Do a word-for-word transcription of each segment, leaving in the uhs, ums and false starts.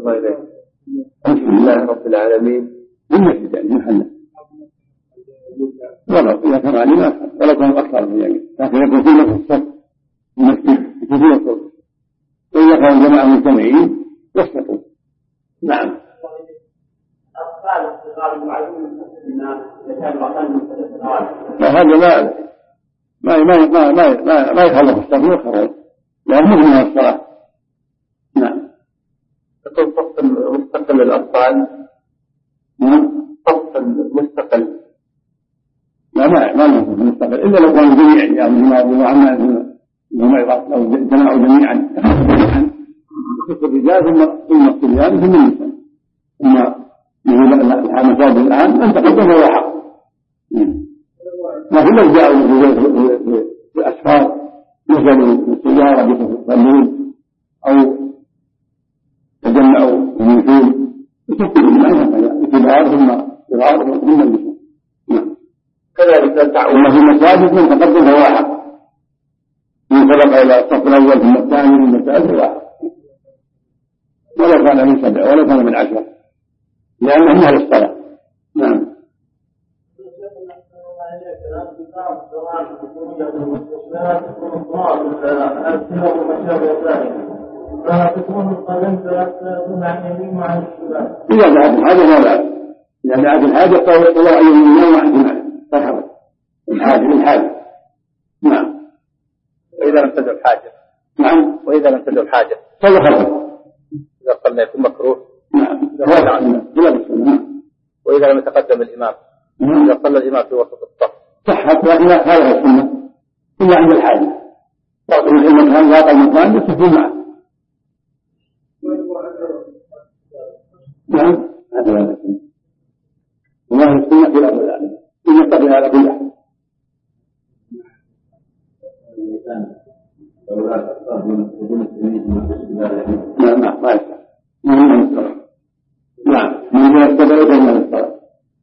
الله إليك. الحمد لله رب العالمين. المسجد يعني محل ولو إذا كان علينا ولو كان أكثر من يمين لكن يكون في نفس الصف المسجد يكون في الصف وإذا كان جماعة مجتمعين يسقطوا. نعم. هذا لا ما ما ما ما ما يخلف الصف يخرج لأنه من الصلاة. نعم. يكون صف مستقل للأطفال. نعم. صف مستقل. لا ما ما نقول مستقل إلا لو كانوا جميعا يعني ما يقولوا عنا إنهم لو جمعوا جميعا جميعا يخص الرجال ثم ثم الصبيان ثم النساء ثم يقول المساجد الآن أن تقدم هو حق. لكن لو جاءوا في أسفار نزلوا بالسيارة يصلون أو تجمعوا في النزول يصلوا بالله اتباعهم ثم صغارهم ثم النساء. كذلك تعود في المساجد من تقدم هو حق من سبق إلى الصف الأول ثم الثاني ثم الثالث هو ولو كان من سبع ولو كان من عشرة لأنه من أهل الصلاة. نعم. إذا دعت الحاجة ما بعد إذا دعت الحاجة فهو الله أن يمنع واحد مرحبا الحاجة للحاجة. نعم. وإذا لم تدع الحاجة. نعم. وإذا لم تدع الحاجة صلى خلفه. إذا صلى يكون مكروه. نعم. وإذا لم يتقدم الإمام. نعم. إذا صلى الإمام في وسط الصف صحت لكن هذا السنة إلا عند الحاجة. تعطي المكان واقع المكان يستفيد معه. نعم. هذا هو السنة. والله السنة في الأمر العالم إن يستطيع على كل أحد. نعم نعم ما يستطيع. نعم يستطيع. نعم من يستطيع من يستطيع.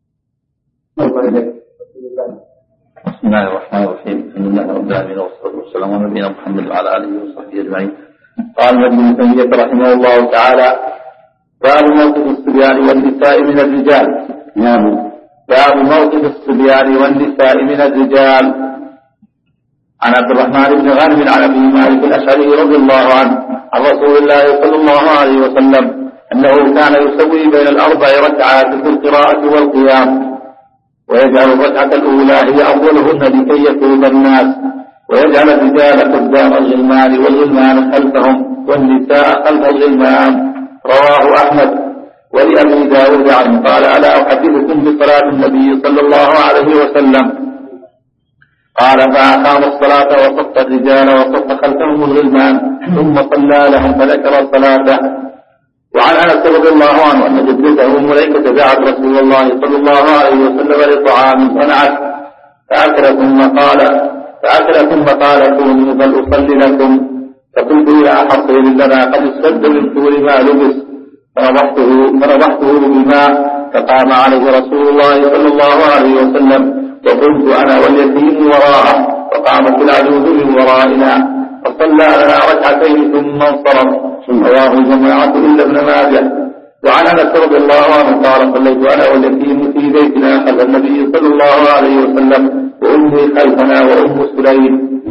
بسم الله الرحمن الرحيم. الحمد لله رب العالمين والصلاة والسلام على نبينا محمد وعلى آله وصحبه أجمعين. قال ابن تيمية رحمه الله تعالى: باب موقف الصبيان والنساء من الرجال. نعم. باب موقف الصبيان والنساء من الرجال. عن عبد الرحمن بن غانم عن أبي مالك الأشعري رضي الله عنه عن رسول الله صلى الله عليه وسلم أنه كان يسوي بين الأربع ركعات في القراءة والقيام، ويجعل الركعة الأولى هي أولهن لكي يفوز الناس، ويجعل الرجال قدام الغلمان والغلمان خلفهم والنساء خلف الغلمان. رواه أحمد. ولأبي داود عنه قال: ألا أحدثكم بصلاة النبي صلى الله عليه وسلم؟ قال: فأقام الصلاة وصف الرجال وصف خلفهم الغلمان ثم صلى لهم فذكر صلاته. وعن أنس رضي الله عنه أن جدته مليكة دعت رسول الله صلى الله عليه وسلم لطعام صنعت فأكل ثم قال فأكل ثم قال: كونوا فلأصلي لكم. فقلت: يا حصير لنا قد اسود من طول ما لبس. فرضحته فرضحته بالماء فقام عليه رسول الله صلى الله عليه وسلم، وقلت أنا واليتيم وراءه، فقامت العجوز من ورائنا فصلى لنا ركعتين ثم انصرف. رواه الجماعة إلا ابن ماجه. وعن أنس رضي الله عنه قال: صليت أنا واليتيم في بيتنا خلف النبي صلى الله عليه وسلم وأمي خلفنا وأم سليم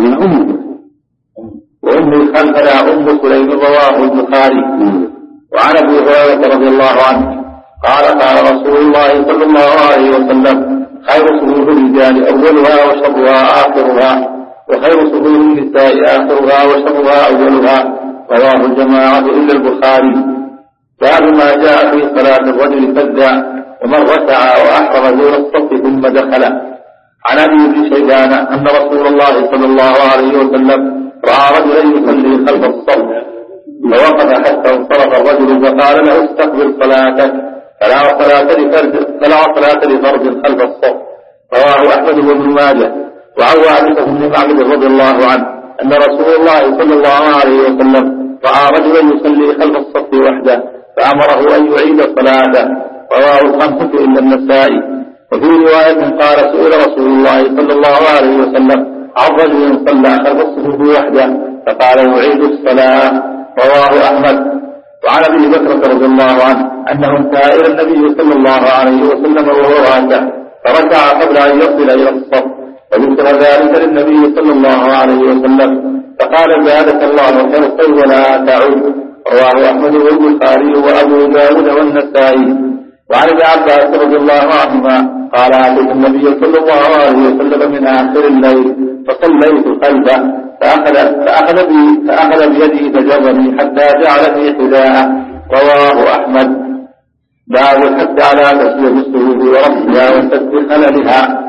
وأمي خلفنا أم سليم. رواه البخاري. وعن أبي هريرة رضي الله عنه قال: قال رسول الله صلى الله عليه وسلم: خير صفوف الرجال أولها وشرها آخرها، وخير صفوف النساء آخرها وشرها أولها. رواه الجماعة إلا البخاري. باب ما جاء في صلاة الرجل فزع ومن ركع وأحرم دون الصف ثم دخل. عن أبي بن شيبان أن رسول الله صلى الله عليه وسلم رأى رجلا يصلي خلف الصف فوقف حتى انصرف الرجل فقال له: استقبل صلاتك فلا صلاة لفرد فلا صلاة لفرد خلف الصف. رواه أحمد وابن ماجه. وعن عائشة بن معبد رضي الله عنه أن رسول الله صلى الله عليه وسلم رأى رجلا يصلي خلف الصف وحده فأمره أن يعيد صلاته. رواه الخمسة إلا النسائي. وفي رواية قال: سئل رسول الله صلى الله عليه وسلم عن رجل صلى خلف الصف وحده فقال: يعيد الصلاة. رواه أحمد. وعن ابي بكر رضي الله عنه انه انتهى الى النبي صلى الله عليه وسلم وهو راكع فركع قبل ان يصل الى الصف، وذكر ذلك للنبي صلى الله عليه وسلم فقال زادك الله حرصا ولا تعود. رواه احمد والبخاري وابو داود والنسائي. وعن ابن عباس رضي الله عنهما قال اتيت النبي صلى الله عليه وسلم من اخر الليل فصليت خلفه فاخذ فاخذ بي فاخذ بيدي فجرني حتى جعلني حذاءه. رواه احمد. باب الحث على تسويه الصدور ورفعها وسد خللها.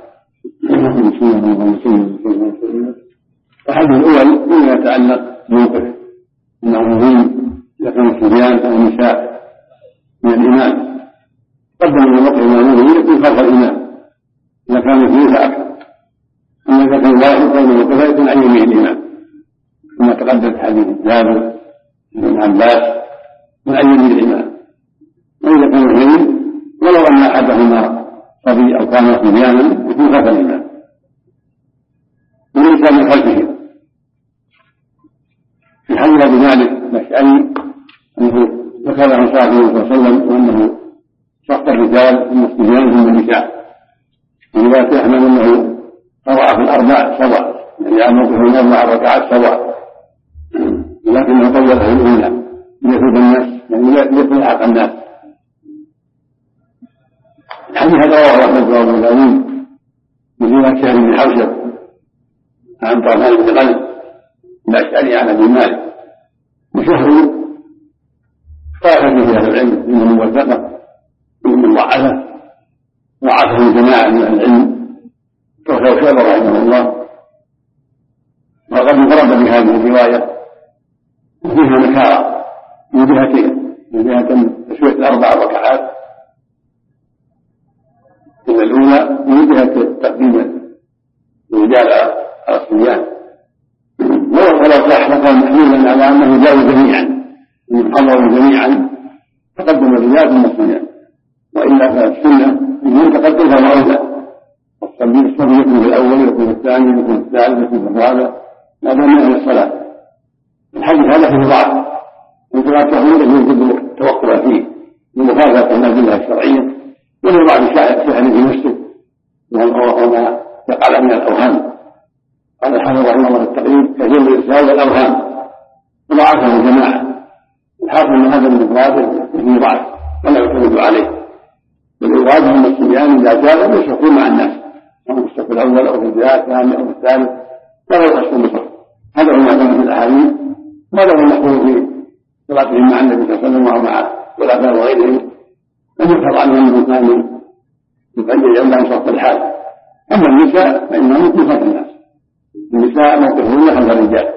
الحديث الاول فيما يتعلق بموقف انه مهم اذا كان الصبيان او النساء من الامام قدم من وقت الامامه يكون خلف الامام اذا كان فيه فاكثر، اما اذا كان واحد بين الوقفه يكون عن يمين الامام كما تقدم حديث جابر بن عباس من عن يمين الامام. واذا كان اثنين ولو ان احدهما صبي او كان صبيانا يكون خلف الامام وليس من خلفه. في حديث ابي مالك الاشعري انه ذكر عن صلى الله عليه وسلم وانه صف الرجال ثم الصبيان ثم النساء، وروايه احمد انه قرأ في الاربع سواء، يعني على موقف من اربع ركعات سواء، ولكنه طولها في الاولى ليفوز الناس، يعني ليكون حق الناس. الحديث هذا رواه احمد وابو داود من روايه شهر بن حوشب عن طرفان بن غنم الاشعري عن ابي مالك. وشهر اختلف فيه اهل العلم انه موثقه ومن مضاعفه، ضعفه جماعه من اهل العلم كوثر شعبه رحمه الله، وقد انفرد بهذه الروايه وفيها نكاره من جهتين: من جهه تسويه الاربع ركعات من الاولى، ومن جهه تقديم الرجال على الصبيان. ولو صح لكان محمولا على انه جاءوا جميعا، ان حضروا جميعا تقدم الرجال ثم الصبيان، والا فالسنه من تقدم فهو اولى. الصبي الصبي يكون في الاول، يكون في الثاني، يكون في الثالث، يكون في الرابع، ما دام من الصلاه. الحديث هذا فيه ضعف، وكما تقول يجب التوقع فيه لمخالفه الادله الشرعيه وله بعض الشأن في نفسه وما يقع من الاوهام. قال الحافظ رحمه الله التقريب كثير الارسال والاوهام وضعفه الجماعه. الحافظ ان هذا المفراد فيه ضعف ولا يعتمد عليه، بل الواجب ان الصبيان اذا جاءوا يشركون مع الناس، او في الصف الاول او في الثاني او في الثالث، ولا يخشون بصف. هذا هو ما كان في الاحاديث، وهذا هو المحفوظ في صلاتهم مع النبي صلى الله عليه وسلم ومع الخلفاء وغيرهم، ان يحفظ عنهم من كان يقدر عندهم صف الحال. اما النساء فانهم يكون خلف الناس، النساء موقفهن خلف الرجال.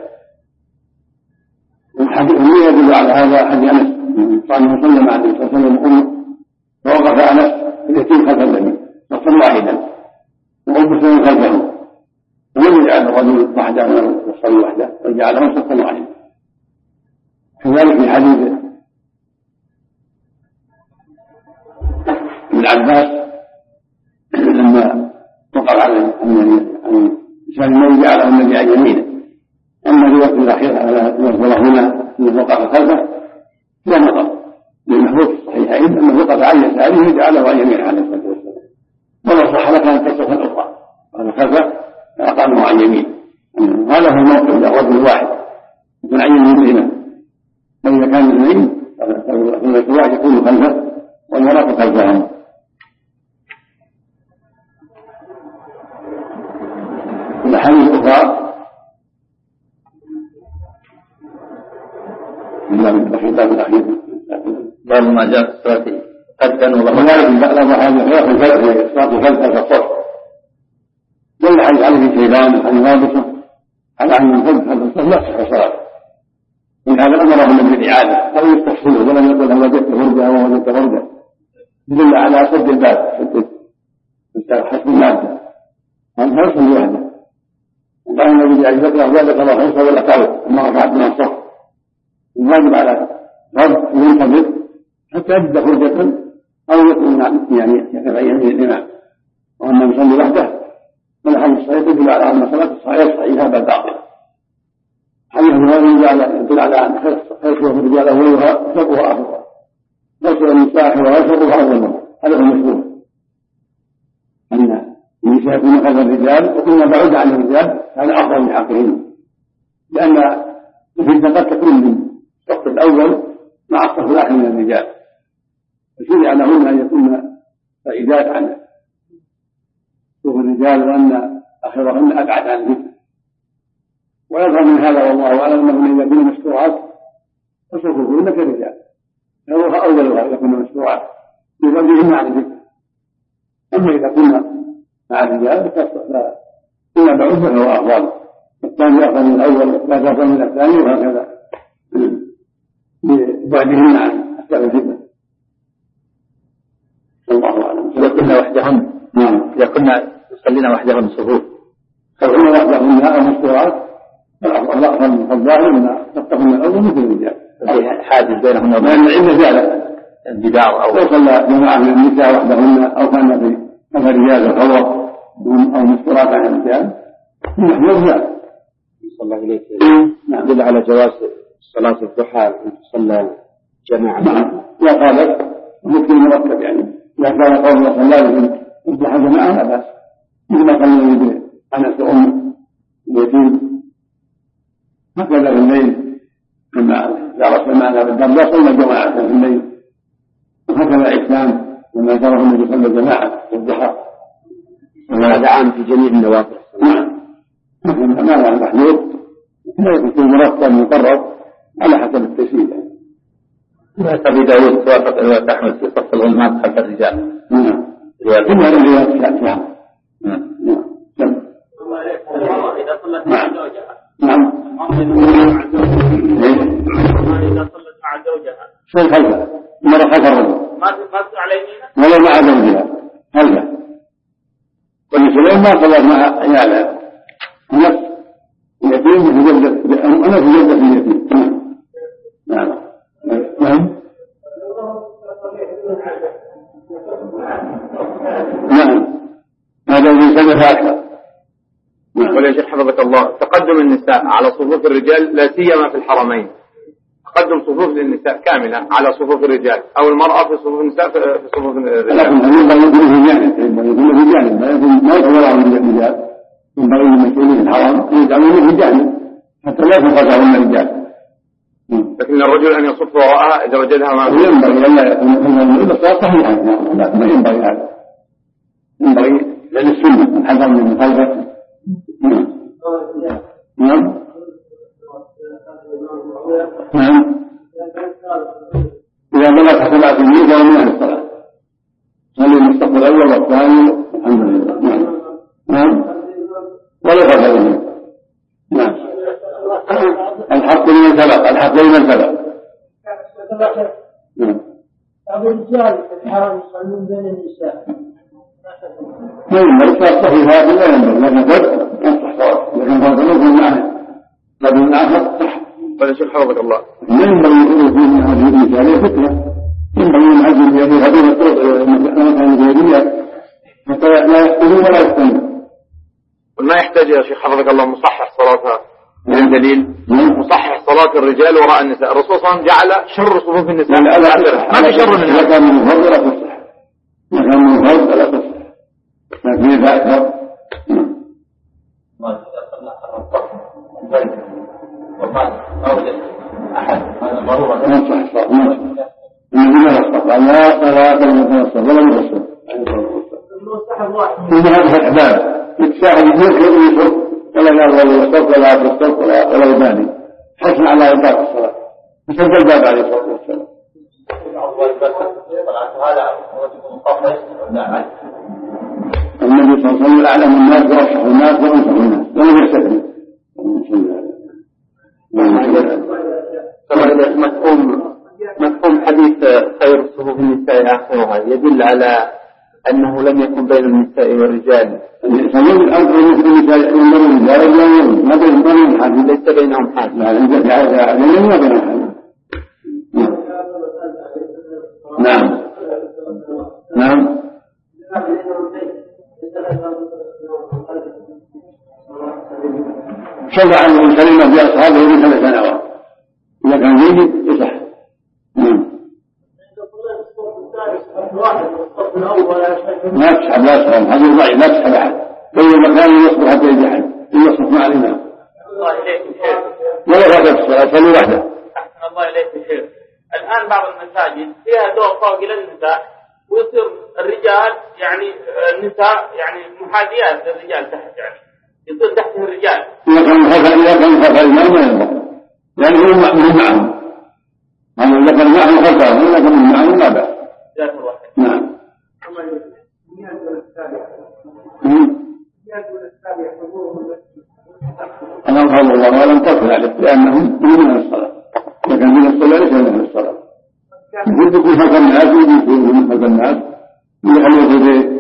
والحديث يدل على هذا حديث انس صلى الله عليه وسلم عليه الصلاه والسلام يقول: فوقف انس اليتيم خلف النبي صفا واحدا وام سلمة خلفه، ولم يجعل الرجل وحده يصلي وحده، وجعله صفا واحدا. كذلك في حديث ابن عباس لما وقع على الانسان الذي جعله النبي عن يمينه، اما في الوقت الاخير على يصبر هنا وقف خلفه لا نظر للمحبوب في الصحيحين انه وقف عن يساره وجعله عن يمينه عليه الصلاه والسلام. ولو صح لك ان تصف الاخرى قال خلفه فاقامه عن يمين. هذا هو الموقف للرجل الواحد يكون عن يمين الامام، واذا كان الاثنين فالواحد يكون خلفه والمراه خلفهم. الأحاديث الأخرى الخطاب الأخير باب ما جاء في الصلاة قدا وذلك بعض هذه خلاف الفرق في الصلاة خلف الصف. دل حديث علي بن شيبان عن رابطة على أن الخلف خلف الصف لا تصح صلاة، من هذا أمره النبي بالإعادة أو يستفصله ولم يقل هل وجدت فرجة أو وجدت فرجة، يدل على سد الباب سد حسب المادة وأن يصل وحده. وقال النبي عليه الصلاة والسلام: زادك الله خمسة ولا تعود أما ركعت من الصف. الواجب على فرد ينتظر حتى يجد فرجة أو يكون يعني يتبين به الإمام. وأما يصلي وحده فالحديث الصحيح يدل على أن صلاة الصحيح صحيحة بل باطلة. أنه الرجال يدل على أن خير الرجال أولها شرها آخرها، خير النساء آخرها شرها أولها. هذا هو المشهور أن النساء يكون خير الرجال، وكنا بعد عن الرجال كان أفضل من حقهم، لأن الفتنة قد تكون من الصف الأول مع الصف الآخر من الرجال، فشرع لهن أن يكون بعيدات عن صف الرجال وأن آخرهن أبعد عن الفتنة. ويظهر من هذا والله أعلم أنه إذا كن مشروعات فصفوهن كالرجال، فهو أولها إذا كن مشروعات بغضهن عن الفتنة. أما إذا كنا مع الرجال فإن بعد فهو أفضل، الثاني أفضل من الأول والثالث أفضل من الثاني، وهكذا ببعدهن عن أسباب الفتنة. الله أعلم. إذا كنا وحدهن نعم إذا كنا يصلينا وحدهن صفوف فكنا وحدهن أو مشروعات الأفضل من الظاهر أن تتقن الأول مثل الرجال، حاجز بينهن وبين لأن العلة زالت الجدار. أو لو صلى جماعة من النساء وحدهن أو كان في مثل الرجال الخوف أو مشروعات عن الرجال المحذور زال. صلى الله إليك يدل على جواز صلاة الضحى أن تصلى جماعة. نعم لا قالت ممكن مرتب، يعني إذا كان قول الله صلى الله عليه وسلم الضحى جماعة لا بأس، مثل قال النبي أنس وأم اليتيم هكذا في الليل لما جرت معنا بالدرجة صلى جماعة في الليل، وهكذا عثمان لما جرى النبي صلى جماعة في الضحى. وهذا عام في جميع النوافل. نعم ما له محدود، لا يكون مرتب مقرر على حسب التسهيل. أبي داود توافق رواية أحمد في صف الغلمات خلف الرجال. نعم كلها الروايات فيها. نعم نعم إذا صلت مع زوجها. نعم إذا صلت مع زوجها. شيء خلفه مرة خلف الرجل. ما تقص عليه. ولا مع زوجها خلفه. ولسليم ما صلت مع عيالها. نفس اليتيم في جلدة أنا في جلدة اليتيم. نعم نعم نعم هذا الذي سمع أكثر. ولا شيخ حفظك الله، تقدم النساء على صفوف الرجال لا سيما في الحرمين، تقدم صفوف للنساء كاملة على صفوف الرجال، أو المرأة في صفوف النساء في صفوف الرجال. لكن ينبغي يكون في جانب، يكون في جانب ما يكون وراء الرجال، ينبغي للمسؤولين في الحرم أن يجعلون في جانب حتى لا يتخذهم الرجال. لكن الرجل أن يصف وراءها إذا وجدها ما ينبغي أن لا يكون إلا الصلاة صحيحة، لا ما ينبغي هذا، ينبغي للسنة الحذر من المخالفة. نعم نعم نعم إذا بلغ سبع سنين فهو من أهل الصلاة، صلي المستقبل الأول والثاني الحمد لله. نعم نعم ولا فرق بينهم. نعم الحق لمن سبق، الحق لمن سبق. نعم بعض الرجال في الحرم يصلون بين النساء. ما ينبغي الصلاة صحيحة لا ينبغي، لكن فرق يصح صلاة، لكن فرق يكون معه لكن الآخر صح. ولا شيخ حفظك الله، ما ينبغي يقولوا فيه هذه المثالية فتنة، ينبغي أن يعزل بهذه هذه الطرق مثلا الجاهلية حتى لا يحكموا ولا يفتنوا. وما يحتاج يا شيخ حفظك الله مصحح صلاتها من دليل مصحح صلاة الرجال وراء النساء. الرسول صلى الله عليه وسلم جعل شر صفوف النساء ما في شر إذا كان من الفرد لا تصح، إذا كان من الفرد لا تصح، لكن إذا أكثر ما تصح الصلاة ما تصح. النبي لا يصح لا صلاة لمن يصح ولا يصح. ثم هذه الأحباب يتساهل يذكر ويصح ولا يرضى ولا يصح ولا يصح ولا ولا يبالي، حسن على إطاعة الصلاة فسد الباب عليه الصلاة والسلام. النبي صلى الله عليه وسلم أعلم الناس وأصح الناس وأنصح الناس ولم يستثني. مفهوم مفهوم حديث خير صفوف النساء آخرها يدل على أنه لم يكن بين النساء والرجال. يسمون الأمر مثل النساء من بين الرجال ما بينهم حاجة، ليس بينهم حاجة. لا الرجال يعني ما بينهم حاجة. نعم نعم صلى عنه الكلمة بأصحابه من ثلاث سنوات إذا كان جيد يصح. ما تسحب لا تسحب هذا ضعيف لا تسحب أحد بين مكان يصبر حتى يجحد يصبح مع الإمام. الله إليك شيخ. ولا فاتت الصلاة صلي وحده. أحسن الله إليك شيخ. الآن بعض المساجد فيها دور فوق إلى النساء ويصير الرجال يعني النساء يعني محاذيات للرجال تحت يعني يصير تحته الرجال. إذا كان خلف إذا كان خلف الإمام ما ينبغي لأنه هو مأمون معهم. أما إذا كان معهم خلفه وإذا كان معهم لا بأس. نعم. أنا أظهر الله ولم تصل عليه لأنهم من الصلاة لكن من الصلاة ليس من الصلاة يجب يكون خلف الناس يجب يكون خلف الناس يحل يده.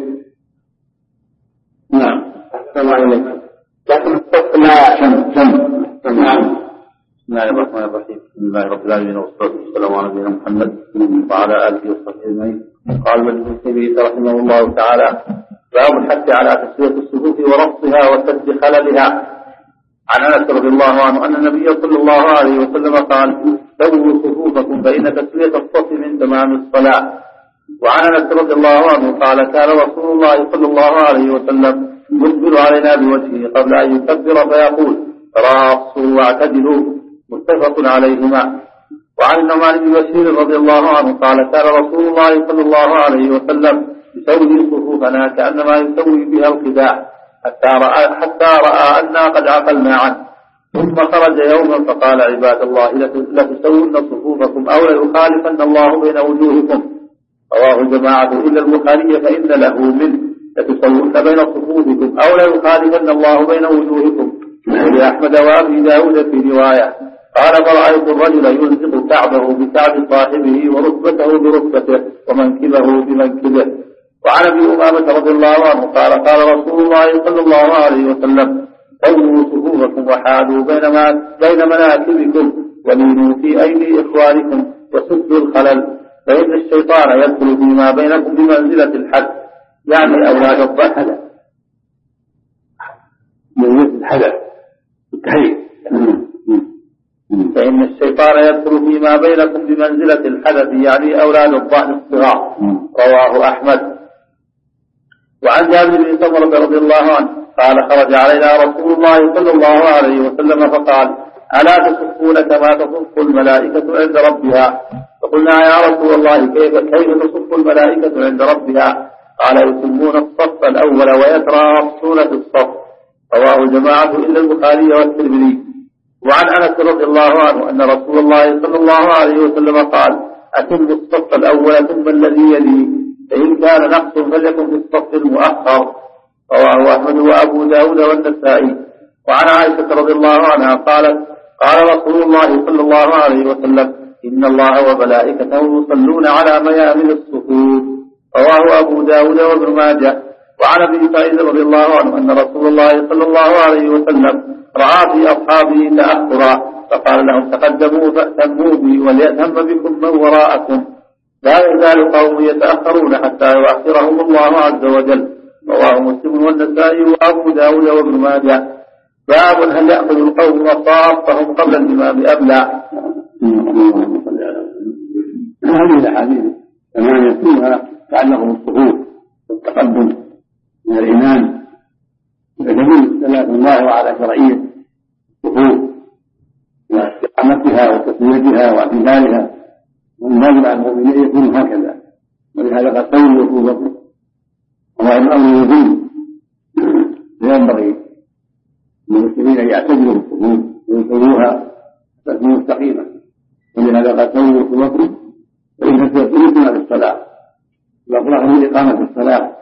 نعم. السلام عليكم. لكن لا سم سم. نعم. بسم الله الرحمن الرحيم. بسم الله رب العالمين والصلاة والسلام على نبينا محمد وعلى آله وصحبه أجمعين. قال ابن تيمية رحمه الله تعالى باب الحث على تسوية الصفوف وربطها وسد خللها. عن أنس رضي الله عنه أن النبي صلى الله عليه وسلم قال سووا صفوفكم فإن تسوية الصف من تمام الصلاة. وعن أنس رضي الله عنه قال كان رسول الله صلى الله عليه وسلم يقبل علينا بوجهه قبل أن يكبر فيقول تراصوا واعتدلوا متفق عليهما. وعن النعمان بن بشير رضي الله عنه قال كان رسول الله صلى الله عليه وسلم يسوي صفوفنا كأنما يسوي بها القداح حتى رأى, حتى رأى أننا قد عقلنا عنه ثم خرج يوما فقال عباد الله لتسوون صفوفكم أو ليخالفن الله بين وجوهكم. رواه جماعة إلا البخاري فإن له منه لتسوون بين صفوفكم أو ليخالفن الله بين وجوهكم. ولأحمد وأبي داود في رواية قال فرأيت الرجل يلزق كعبه بكعب صاحبه وركبته بركبته ومنكبه بمنكبه. وعن ابي امامه رضي الله عنه قال قال رسول الله صلى الله عليه وسلم سووا صفوفكم وحادوا بين مناكبكم ولينوا في ايدي اخوانكم وسدوا الخلل فان الشيطان يدخل فيما بينكم بمنزله الحد يعني اولاد الضحى منزله الحدث التحريم فإن الشيطان يدخل فيما بينكم بمنزلة الحدث يعني أولاد الضأن الصغار. رواه أحمد. وعن جابر بن سمرة رضي الله عنه قال خرج علينا رسول الله صلى الله عليه وسلم فقال ألا تصفون كما تصف الملائكة عند ربها؟ فقلنا يا رسول الله كيف كيف تصف الملائكة عند ربها؟ قال يسمون الصف الأول ويتراصون في الصف. رواه جماعة إلا البخاري والترمذي. وعن أنس رضي الله عنه أن رسول الله صلى الله عليه وسلم قال أتم الصف الأول ثم الذي يليه فإن كان نقص فليكن في الصف المؤخر. رواه أحمد وأبو داود والنسائي. وعن عائشة رضي الله عنها قالت قال رسول الله صلى الله عليه وسلم إن الله وملائكته يصلون على ميامن الصفوف. رواه أبو داود وابن ماجه. وعن أبي سعيد رضي الله عنه أن رسول الله صلى الله عليه وسلم رأى في أصحابه تأخرا فقال لهم تقدموا فأتموا بي وليأتم بكم من وراءكم لا يزال قوم يتأخرون حتى يؤخرهم الله عز وجل. رواه مسلم والنسائي وأبو داود وابن ماجه. باب هل يأخذ القوم صافهم قبل الإمام أم لا؟ هذه الأحاديث ثمانية فيها تعلق بالصفوف والتقدم من الإمام فتدل دلالة الله على شرعية الصفوف واستقامتها وتسويتها واعتدالها والواجب على المؤمنين يكون هكذا. ولهذا قد سووا صفوفكم وهو الأمر يزيد فينبغي للمسلمين أن يعتدلوا بالصفوف ويسووها تكون مستقيمة. ولهذا قد سووا صفوفكم فإن تسويتنا بالصلاة والأفراح من إقامة الصلاة.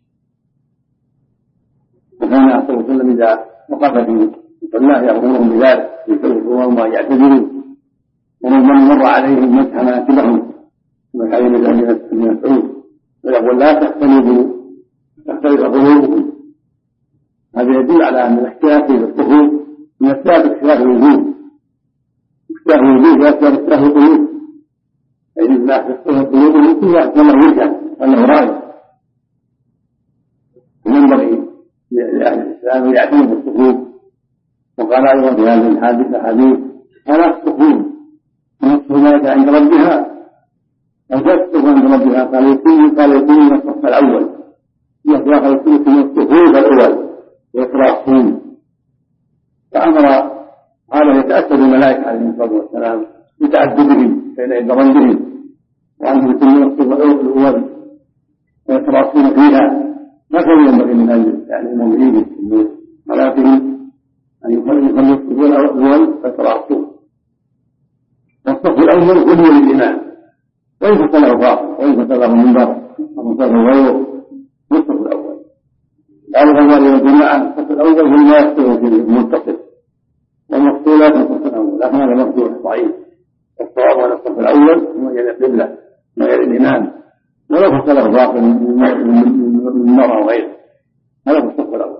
وكان صلى الله عليه وسلم إذا وقف في صلاة يأمرهم بذلك يسوون ويعتدلوا ومن مر عليهم مسح مناكبهم كما كان يدعو ابن مسعود ويقول لا تختلفوا تختلف قلوبكم. هذا يدل على أن الاختلاف في الصفوف من أسباب اختلاف الوجود. اختلاف الوجود لا يختلف اختلاف القلوب فإن لا تختلف قلوبهم كل واحد له وجهة وله رأي. وينبغي لأهل الإسلام يعتنوا بالصفوف وقال أيضا في هذه الحديث ألا تصفون نصف ذلك عند ربها أو تكتب عند ربها؟ قال يكون قال يكون الصف الأول يخلق الكل في الصفوف الأول ويقرأون. فأمر هذا يتأكد الملائكة عليهم الصلاة والسلام بتعددهم بين عند ربهم وأنهم يكونون الصف الأول ويتراصون فيها. ما كان ينبغي من أجل يعني المؤمنين ولكن أن يخلوا الصف الأول ويتراصون. والصف الأول هو للإمام وإن فتله باطل وإن فتله منبر ومنتظر غيره الصف الأول. قالوا هذا الجماعة الصف الأول هو ما يخطئ في المتصل والمقتولات الصف الأول، لكن هذا مقتول ضعيف. الصواب على الصف الأول هو يلي القبلة ويلي الإمام ولو فتله باطل من مرة وغيره. هذا هو الصف الأول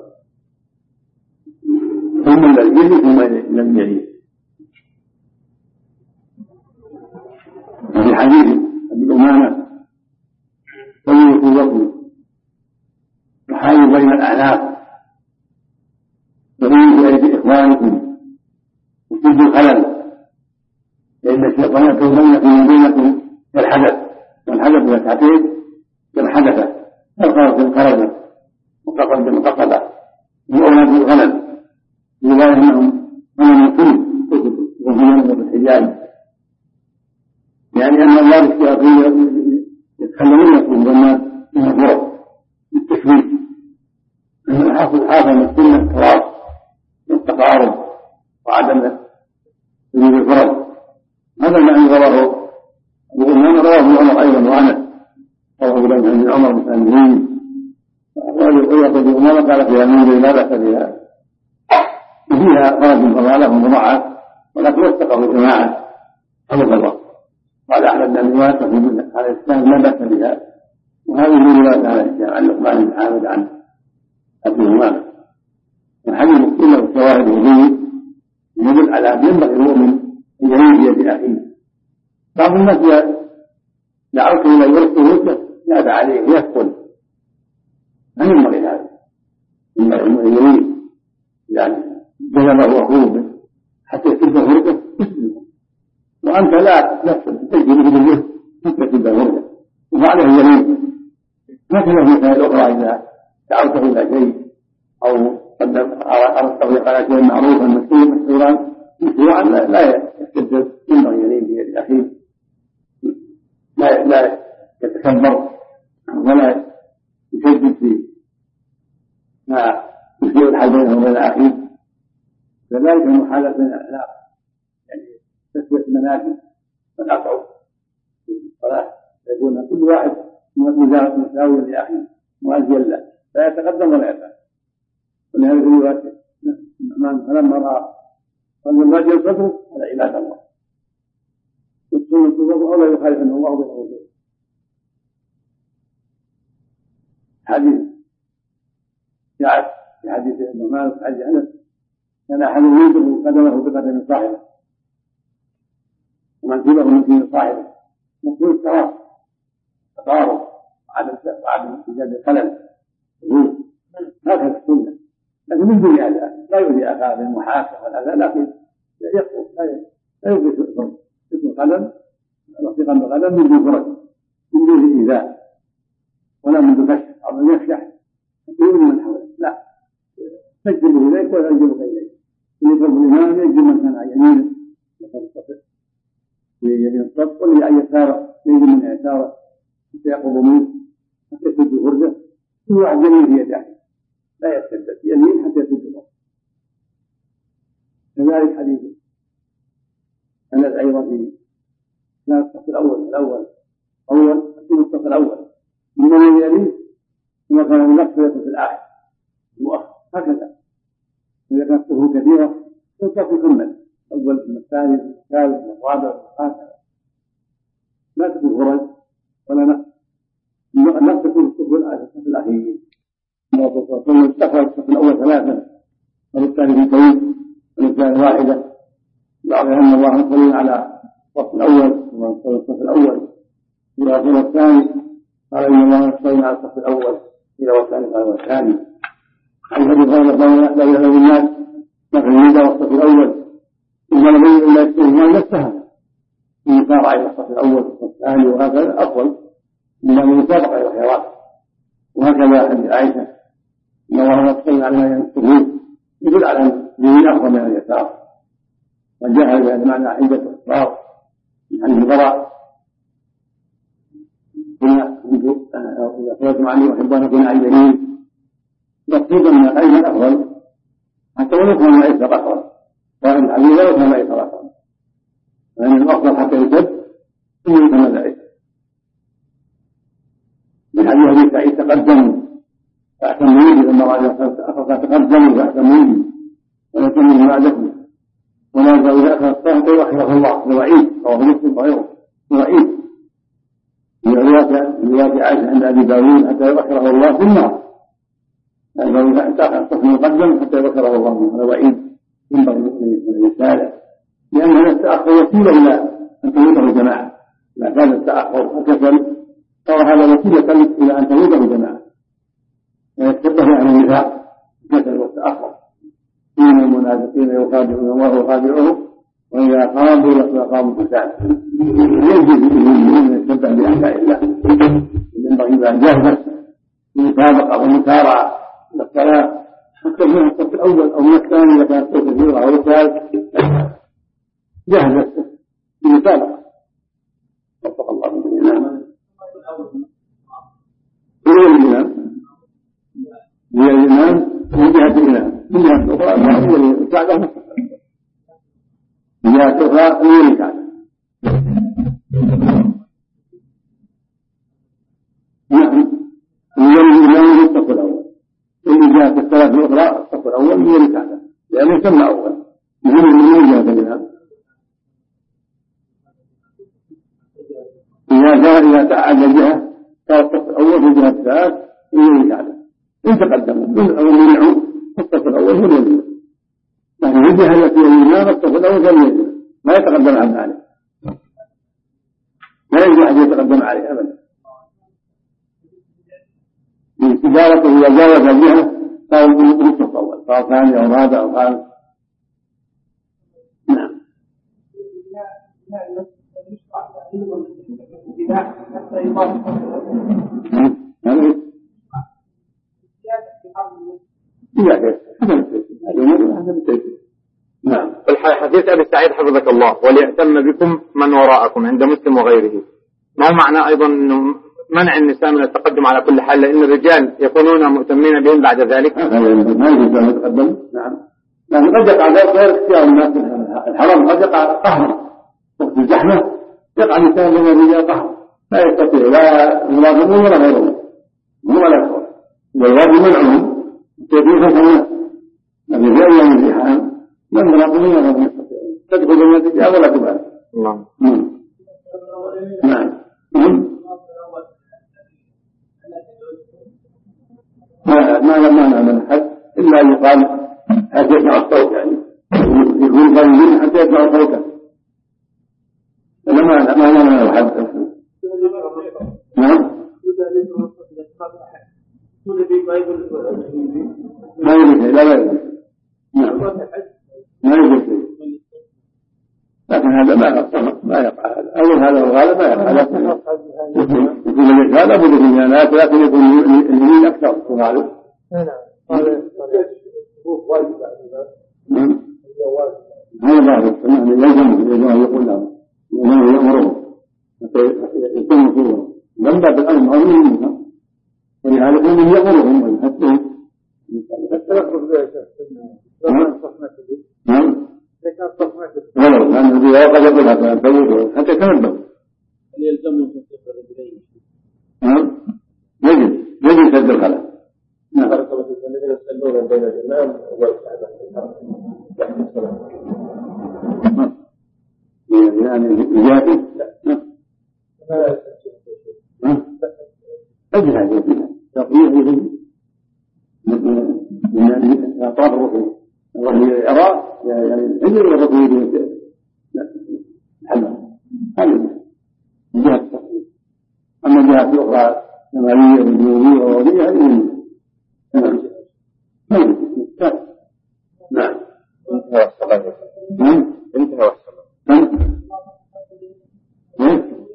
ثم الذي يلي ثم لم يلي. وفي حديث أبي أمامة سووا صوركم وحاولوا بين الأعناق وبين بأيدي إخوانكم وسدوا الخلل لأن الشيطان يكون بينكم وبينكم كالحدث والحدث ركعتين كالحدث الخلق انقرض وقصد انقصد وأولاد الغنم لذلك أنهم غنم كل وهم بالحجاج يعني أن الله الشياطين يتخلونكم بالناس من الفرق بالتشويش أن الحافظ حافظ من السنة التراث والتقارب وعدم وجود الفرق. هذا ما رواه أبو أمامة رواه ابن عمر أيضا وأنس رواه ابن عمر مسلمين ويقول ابن عمر قال فيها من لا بأس بها وفيها فرد فضاله ومضاعف ولكن وثقه جماعة حفظ الله. قال أحمد بن واثق من على الإسلام لا بأس بها وهذه من رواية على الإسلام عن لقمان بن حامد عن أبي أمامة. الحديث كله الشواهد وجوه يدل على ينبغي المؤمن أن يهدي بيد أخيه. بعض الناس دعوته إلى يرثه وجهه زاد عليه يثقل ما ينبغي هذا. المؤمن يريد يعني جذبه أخوه حتى يسد فرقه وأنت لا تجد بالجهد حتى تسد فرقه وعليه يريد مثلا في مسائل أخرى إذا دعوته إلى شيء أو أردت على شيء معروفا مشهورا مشروعا لا يستجد ينبغي يريد بيد أخيه لا لا يتكبر ولا يشدد فيه ما يثير الحل بينه وبين أخيه. كذلك المحالة بين الأخلاق يعني تسوية منازل والأقعد في الصلاة يكون كل واحد مساويا لأخيه مؤذيا له لا يتقدم ولا يتأخر. ولهذا الروايات فلما رأى قال الرجل صدره على عباد الله والسنة صدره أولا يخالف أنه الله بالرسول. حديث جاءت في حديث ابن مالك حديث أنس كان أحد يوجب قدمه بقدم صاحبه ومنزله من دين صاحبه مقبول التواصل تقارب وعدم إيجاد الخلل هكذا السنة. لكن من دون هذا لا يؤذي أخاه بالمحاكاة والأذى لكن يقول لا يؤذي اسم القلم رفيقا بالقلم من دون فرج من دون الإيذاء ولا من دون كشف أو يفشح يؤذي من حوله لا تجلب إليك ولا يجلبك إليك. اللي يفرق الإمام يجب من كان على يمينه مثل الصفر يمين الصف واللي على يساره يجب من يساره حتى يقضوا منه حتى يسد الفرجة كل واحد يمين في يده لا يتسدد يمين حتى يسد الفرجة. كذلك حديث أنس أيضا في الصف الأول الأول أول في الصف الأول من الذي يليه ثم كان النقص يكون في الآخر المؤخر هكذا. إذا كانت صفه كثيرة الصف يكمل أول ثم الثاني الثالث الرابع هكذا لا تكون فرج ولا نقص. النقص يكون الصف الأخير ثم استخرج الصف الأول ثلاثة والثاني في طويل والثاني واحدة بعض أن الله صلى على الصف الأول والصف الأول إلى الصف الثاني قال إن الله صلى على الصف الأول إلى والثاني قال والثاني. عن هذه الغيرة لا يعلم الناس لكن إذا الصف الأول إذا لم يجد إلا يستهزئ نفسها المسارعة إلى الصف الأول والثاني وهكذا أفضل من المسابقة إلى الخيرات. وهكذا حديث عائشة إن الله يقول عليها السجود يدل على أن اليمين أفضل من اليسار، وجاء بهذا معنى عدة أخبار من حديث البراء كنا إذا صليتم عني وأحب أن أكون على اليمين مقصودا من الأيمن أفضل حتى ولو كان الأيسر أفضل، وأن الحديث ولو كان الأيسر أفضل، لأن الأفضل حتى يسد ثم يكمل الأيسر. من حديث أبي سعيد تقدم فأحسن مني لما رأى تقدم فأحسن مني ولا تمني بعدكم ولا يزال إذا أخذ الصلاة يوحده الله لوعيد رواه مسلم وغيره لوعيد من رواية عائشة عند أبي داوود حتى يوحده الله في النار، يعني إذا أخذ الصف مقدم حتى يوحده الله منه لوعيد ينبغي من الرسالة، لأن هذا التأخر وسيلة إلى أن تموته الجماعة. إذا كان التأخر وكسل صار هذا وسيلة إلى أن تموته الجماعة ويتشبه عن النفاق كسل والتأخر. إن المنافقين يخادعون الله وخادعهم وإذا قاموا لقاموا كسالى. يجب أن يتشبه بأعداء الله، ينبغي إذا جاهد المسابقة والمسارعة للصلاة حتى من الصف الأول أو من الثاني إذا كانت صوت كبيرة أو الثالث جاهد المسابقة. وفق الله من الإمام هو الإمام هي الإمام من جهة الإمام من جهة الأخرى هو الكعبة من جهة الأخرى هو الكعبة. نعم من الإمام هو الصف الأول، ومن جهة الثلاث الأخرى الصف الأول هو الكعبة لأنه يسمى أول مهم من جهة الإمام. إذا جاء إذا تعاد الجهة صار الصف الأول في الجهة الثالث هو الكعبة. إن تقدموا من أول منعوا الصف الأول هو اليمين، لكن الجهة التي الإمام الصف الأول هو اليمين ما يتقدم عن ذلك، لا يجب أن يتقدم عليه أبدا. من تجارته إذا جاوز الجهة صار الصف الأول صار ثاني أو رابع أو خامس. نعم. حديث أبي سعيد حفظك الله وليأتم بكم من وراءكم عند مسلم وغيره، ما هو معنى أيضا أنه منع النساء من التقدم على كل حال لأن الرجال يكونون مهتمين بهم بعد ذلك؟ ما يجوز أن يتقدم. نعم، لكن قد يقع غير اختيار الناس الحرام، قد يقع قهر وقت الزحمة يقع النساء من الرجال قهر لا يستطيع لا يراقبون ولا غيرهم هم ولا يكون، والواجب منعهم تدريسا كما الرجال يوم الزحام من يراقبون ولا يستطيعون تدخل من الرجال ولا تبالي. نعم. نعم. ما ما ما نعمل حد إلا أن يقال حتى يسمع الصوت، يعني يقول قليل حتى يسمع صوته. ما ما ما نعمل حد. نعم. ما يجوز لا لا يجوز. نعم. ما يجوز. لكن هذا ما ما يقع هذا أول هذا الغالب ما يقع هذا يكون الإشهاد أبو الدنيانات لكن يكون اليمين أكثر في الغالب. هذا ظاهر السنة يلزم يلزم يقول له ومن يأمره يتم صوره لم بعد الأمر أو منها ولهذا كان من يأمرهم ويحثهم حتى يخرج بها نعم ولو لأن الرجال قد يقول حتى حتى يتنبه هل يلزمهم تصديق الرجلين؟ نعم يجب يجب سد الخلل. نعم. بارك الله فيك. الذين يصلون بين الإمام والكعبة يعني إجابة لا أجل هذه تقويضهم من أطراف الركن وهي العراء يعني عندنا الركن حلو حلو جهة التقويض. أما الجهة الأخرى الشمالية والجنوبية والغربية هذه نعم. نعم.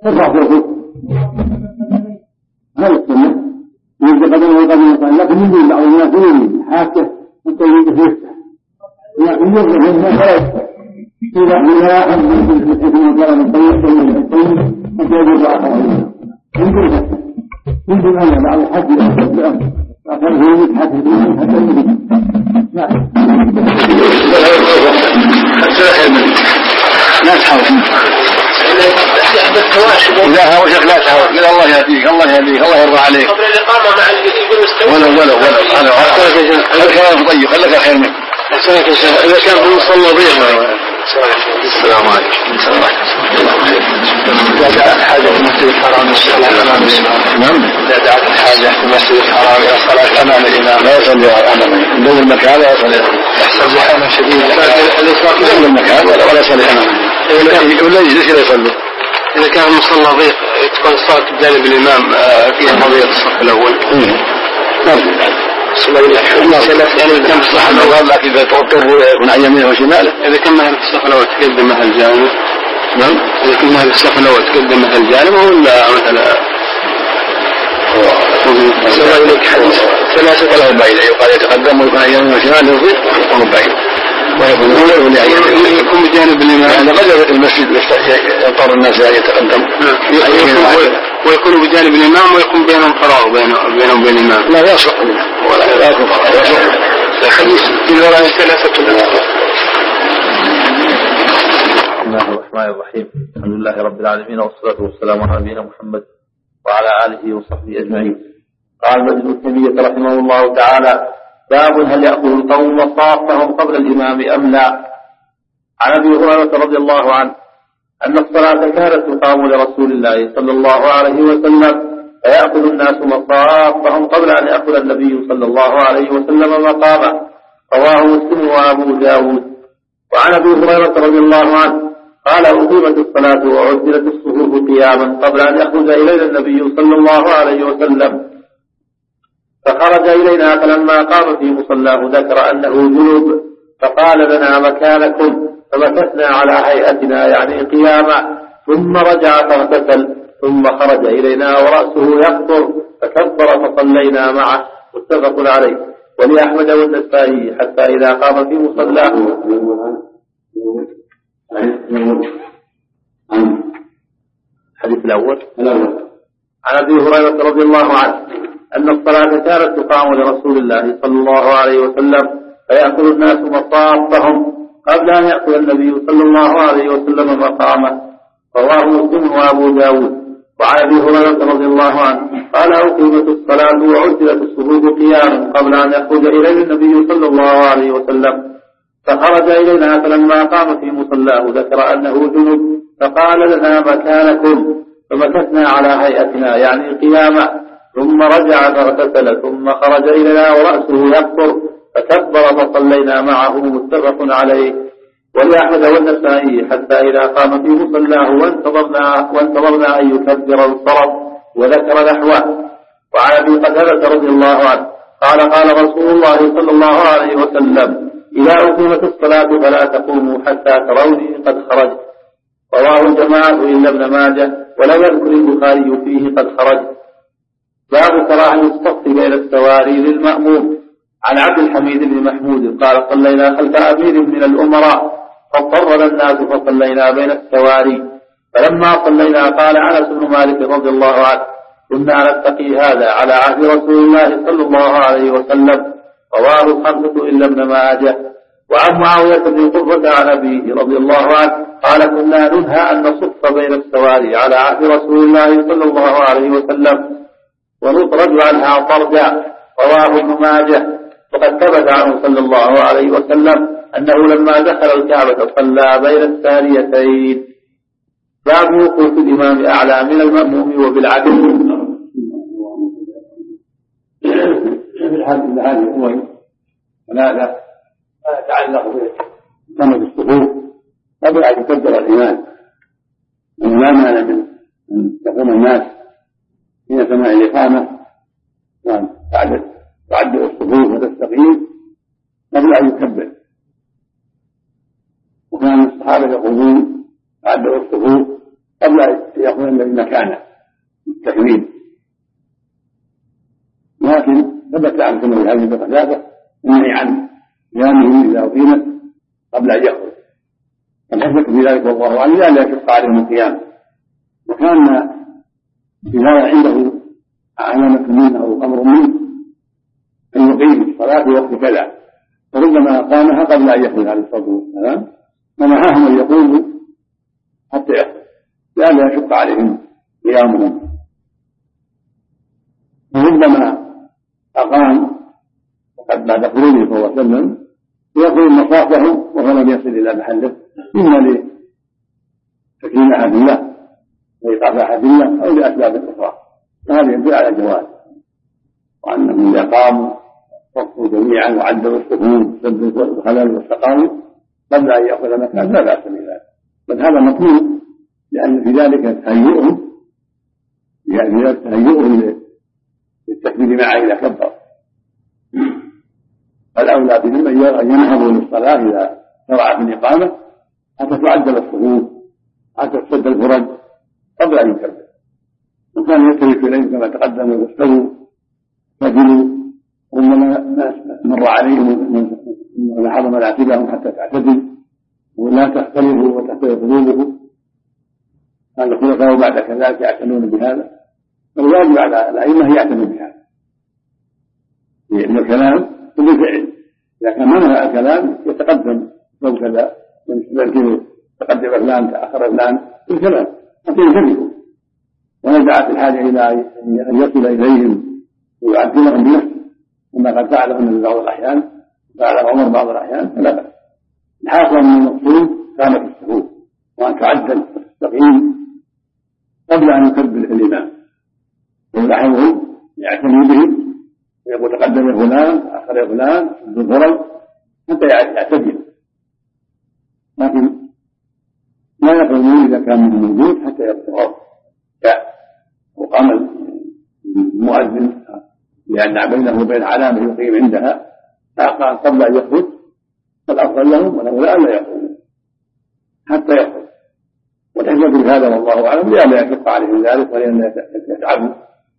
ترفع في الركوع هذا السنة يبدأ قدمه قدمه قال لكن من دون بعض الناس يريد حاجة حتى يريد فيفتح لكن يرجع منها فلا يفتح إذا منها أحد من الحكم قال من طيب من الطيب حتى يجب آخر يمكن فتح يمكن أن بعض الحج يفتح فأخذ يريد حتى يريد حتى يريد لا تحاول إذا هوشك لا تهوش قل الله يهديك الله يهديك الله يرضى عليك قبل الإقامة مع المستوى ولو ولو ولو أنا الكلام طيب خلك خير منك إذا كان في المصلى ضيق السلام عليكم إذا دعت الحاجة في المسجد الحرام الصلاة أمام الإمام نعم إذا دعت الحاجة في المسجد الحرام إلى الصلاة أمام الإمام لا يصلي أمامه دون المكان لا يصلي يحصل زحاما شديدا دون المكان ولا يصلي أمامه ولا يجلس لا يصلي إذا كان المصلى ضيق تكون الصلاة بجانب الإمام فيها قضية الصف الأول يعني إذا كان في الصف الأول لكن إذا تضطر يكون عن يمينه وشماله إذا كان مثلا في الصف الأول تقدم مثل الجانب نعم إذا كان مثلا في الصف الأول تقدم مثل الجانب ولا مثلا سواء إليك حديث ثلاثة ولا أربعين يقال يتقدم ويكون عن يمينه وشماله يضيق ويكون أربعين ويكون يكون بجانب الإمام يعني قد المسجد يضطر الناس أن يتقدم ويكون بجانب الإمام ويكون بينهم فراغ بينهم وبين الإمام لا يصح ولا يكون فراغ يصح حديث في الوراء ثلاثة بسم الله الرحمن الرحيم الحمد لله رب العالمين والصلاة والسلام على نبينا محمد وعلى آله وصحبه أجمعين. قال ابن تيمية رحمه الله تعالى باب هل يأخذ القوم مصافهم قبل الإمام أم لا. عن أبي هريرة رضي الله عنه أن الصلاة كانت تقام لرسول الله صلى الله عليه وسلم فيأخذ الناس مصافهم قبل أن يأخذ النبي صلى الله عليه وسلم مقامه. رواه مسلم وأبو داود. وعن أبي هريرة رضي الله عنه قال أقيمت الصلاة وعدلت الصفوف قياما قبل أن يخرج إلينا النبي صلى الله عليه وسلم فخرج إلينا فلما قام في مصلاه ذكر أنه جنوب فقال لنا مكانكم فمكثنا على هيئتنا يعني قياما ثم رجع فاغتسل ثم خرج إلينا ورأسه يقطر فكبر فصلينا معه متفق عليه. ولأحمد والنسائي حتى إذا قام في مصلاه. الحديث الأول عن أبي هريرة رضي الله عنه أن الصلاة كانت تقام لرسول الله صلى الله عليه وسلم فيأخذ الناس مصافهم قبل أن يأخذ النبي صلى الله عليه وسلم مقامه. رواه مسلم وأبو داود. وعن أبي هريرة رضي الله عنه قال أقيمت الصلاة وعدلت الصفوف قياما قبل أن يخرج إلينا النبي صلى الله عليه وسلم فخرج إلينا فلما قام في مصلاه ذكر أنه جنب فقال لنا مكانكم فمكثنا على هيئتنا يعني قياما ثم رجع فاغتسل ثم خرج إلينا ورأسه يقطر فكبر فصلينا معه متفق عليه. ولأحمد والنسائي حتى إذا قام في مصلاه وانتظرنا, وانتظرنا أن يكبر الصرف وذكر نحوه. وعن أبي قتادة رضي الله عنه قال قال رسول الله صلى الله عليه وسلم إذا أقيمت الصلاة فلا تقوموا حتى تروني قد خرجت. رواه الجماعة إلا ابن ماجه ولم يذكر البخاري فيه قد خرجت. باب كراهة الصف بين السواري للمأموم. عن عبد الحميد بن محمود قال صلينا خلف أمير من الأمراء فاضطرنا الناس فصلينا بين السواري فلما صلينا قال أنس بن مالك رضي الله عنه كنا نتقي هذا على عهد رسول الله صلى الله عليه وسلم. رواه الخمسة إلا ابن ماجه. وعن معاوية بن قرة عن أبيه رضي الله عنه قال كنا ننهى أن نصف بين السواري على عهد رسول الله صلى الله عليه وسلم ونطرد عنها طردا. رواه ابن ماجه. وقد ثبت عنه صلى الله عليه وسلم أنه لما دخل الكعبة صلى بين الساريتين. باب وقوف الإمام أعلى من المأموم وبالعدل. بالحد بالحد هو هذا يتعلق بسمة الصفوف قبل أن يكبر الإمام. الإمام مانع من أن يقوم الناس حين سماع الإقامة وتعدد تعدد الصفوف وتستقيم قبل أن يكبر. وكان الصحابة يقومون تعدد الصفوف قبل أن يكون الذي مكانه التكريم. لكن ثبت عن سنة هذه بقتادة النهي عن قيامه إذا أقيمت قبل أن يخرج، الحكمة في ذلك والله أعلم لا يشق عليهم القيام، وكان إذا عنده علامة منه أو أمر منه أن يقيم الصلاة في وقت كذا، فربما قامها قبل أن يخرج عليه الصلاة والسلام فنهاهم أن يقوموا حتى يخرج لا يشق عليهم قيامهم. وربما أقام وقد بعد خروجه صلى الله عليه وسلم يقول مصافه وهو لم يصل إلى محله، إما لتكريم أحد الله وإيقاف أحد الله أو لأسباب أخرى، فهذا يدل على جواز، وأنهم إذا قاموا وقفوا جميعا وعدلوا الصفوف سدوا الخلل واستقاموا قبل أن يأخذ مكان لا بأس بذلك، بل هذا مطلوب لأن في ذلك تهيئهم يعني ذلك تهيئهم للتكبير معه إذا كبر. فالأولى بهم أن ينهضوا للصلاة إذا شرع في الإقامة حتى تعدل الصفوف حتى تسد الفرج قبل أن يكبر، وكان يكترث إليهم كما تقدم ويستووا فجلوا ربما مر عليهم من لاحظ مناكبهم حتى تعتدل ولا تختلفوا وتختلف قلوبكم، قال الخلفاء بعد كذلك يعتنون بهذا، فالواجب على الأئمة يعتنوا بهذا من الكلام وبالفعل. إذا كان منع الكلام يتقدم لو كذا يمكن تقدم فلان تأخر فلان بالكلام حتى ينتبهوا، وإذا دعت الحاجة إلى أن يصل إليهم ويعدلهم بنفسه كما قد فعله النبي بعض الأحيان فعله عمر بعض الأحيان فلا بأس. الحاصل من المقصود كان في الصفوف وأن تعدل وتستقيم قبل أن يكبر الإمام، ويلاحظهم يعتني بهم ويقول تقدم فلان أخر فلان ذو الفرج حتى يعتدل، لكن لا يقومون إذا كان منه موجود حتى يبقى وقام المؤذن لأن بينه وبين علامة يقيم عندها فأقام قبل أن يخرج فالأفضل لهم ولا لا يقومون حتى يخرج، وتحذر بهذا والله أعلم لئلا يشق عليهم ذلك ولئلا يتعبوا.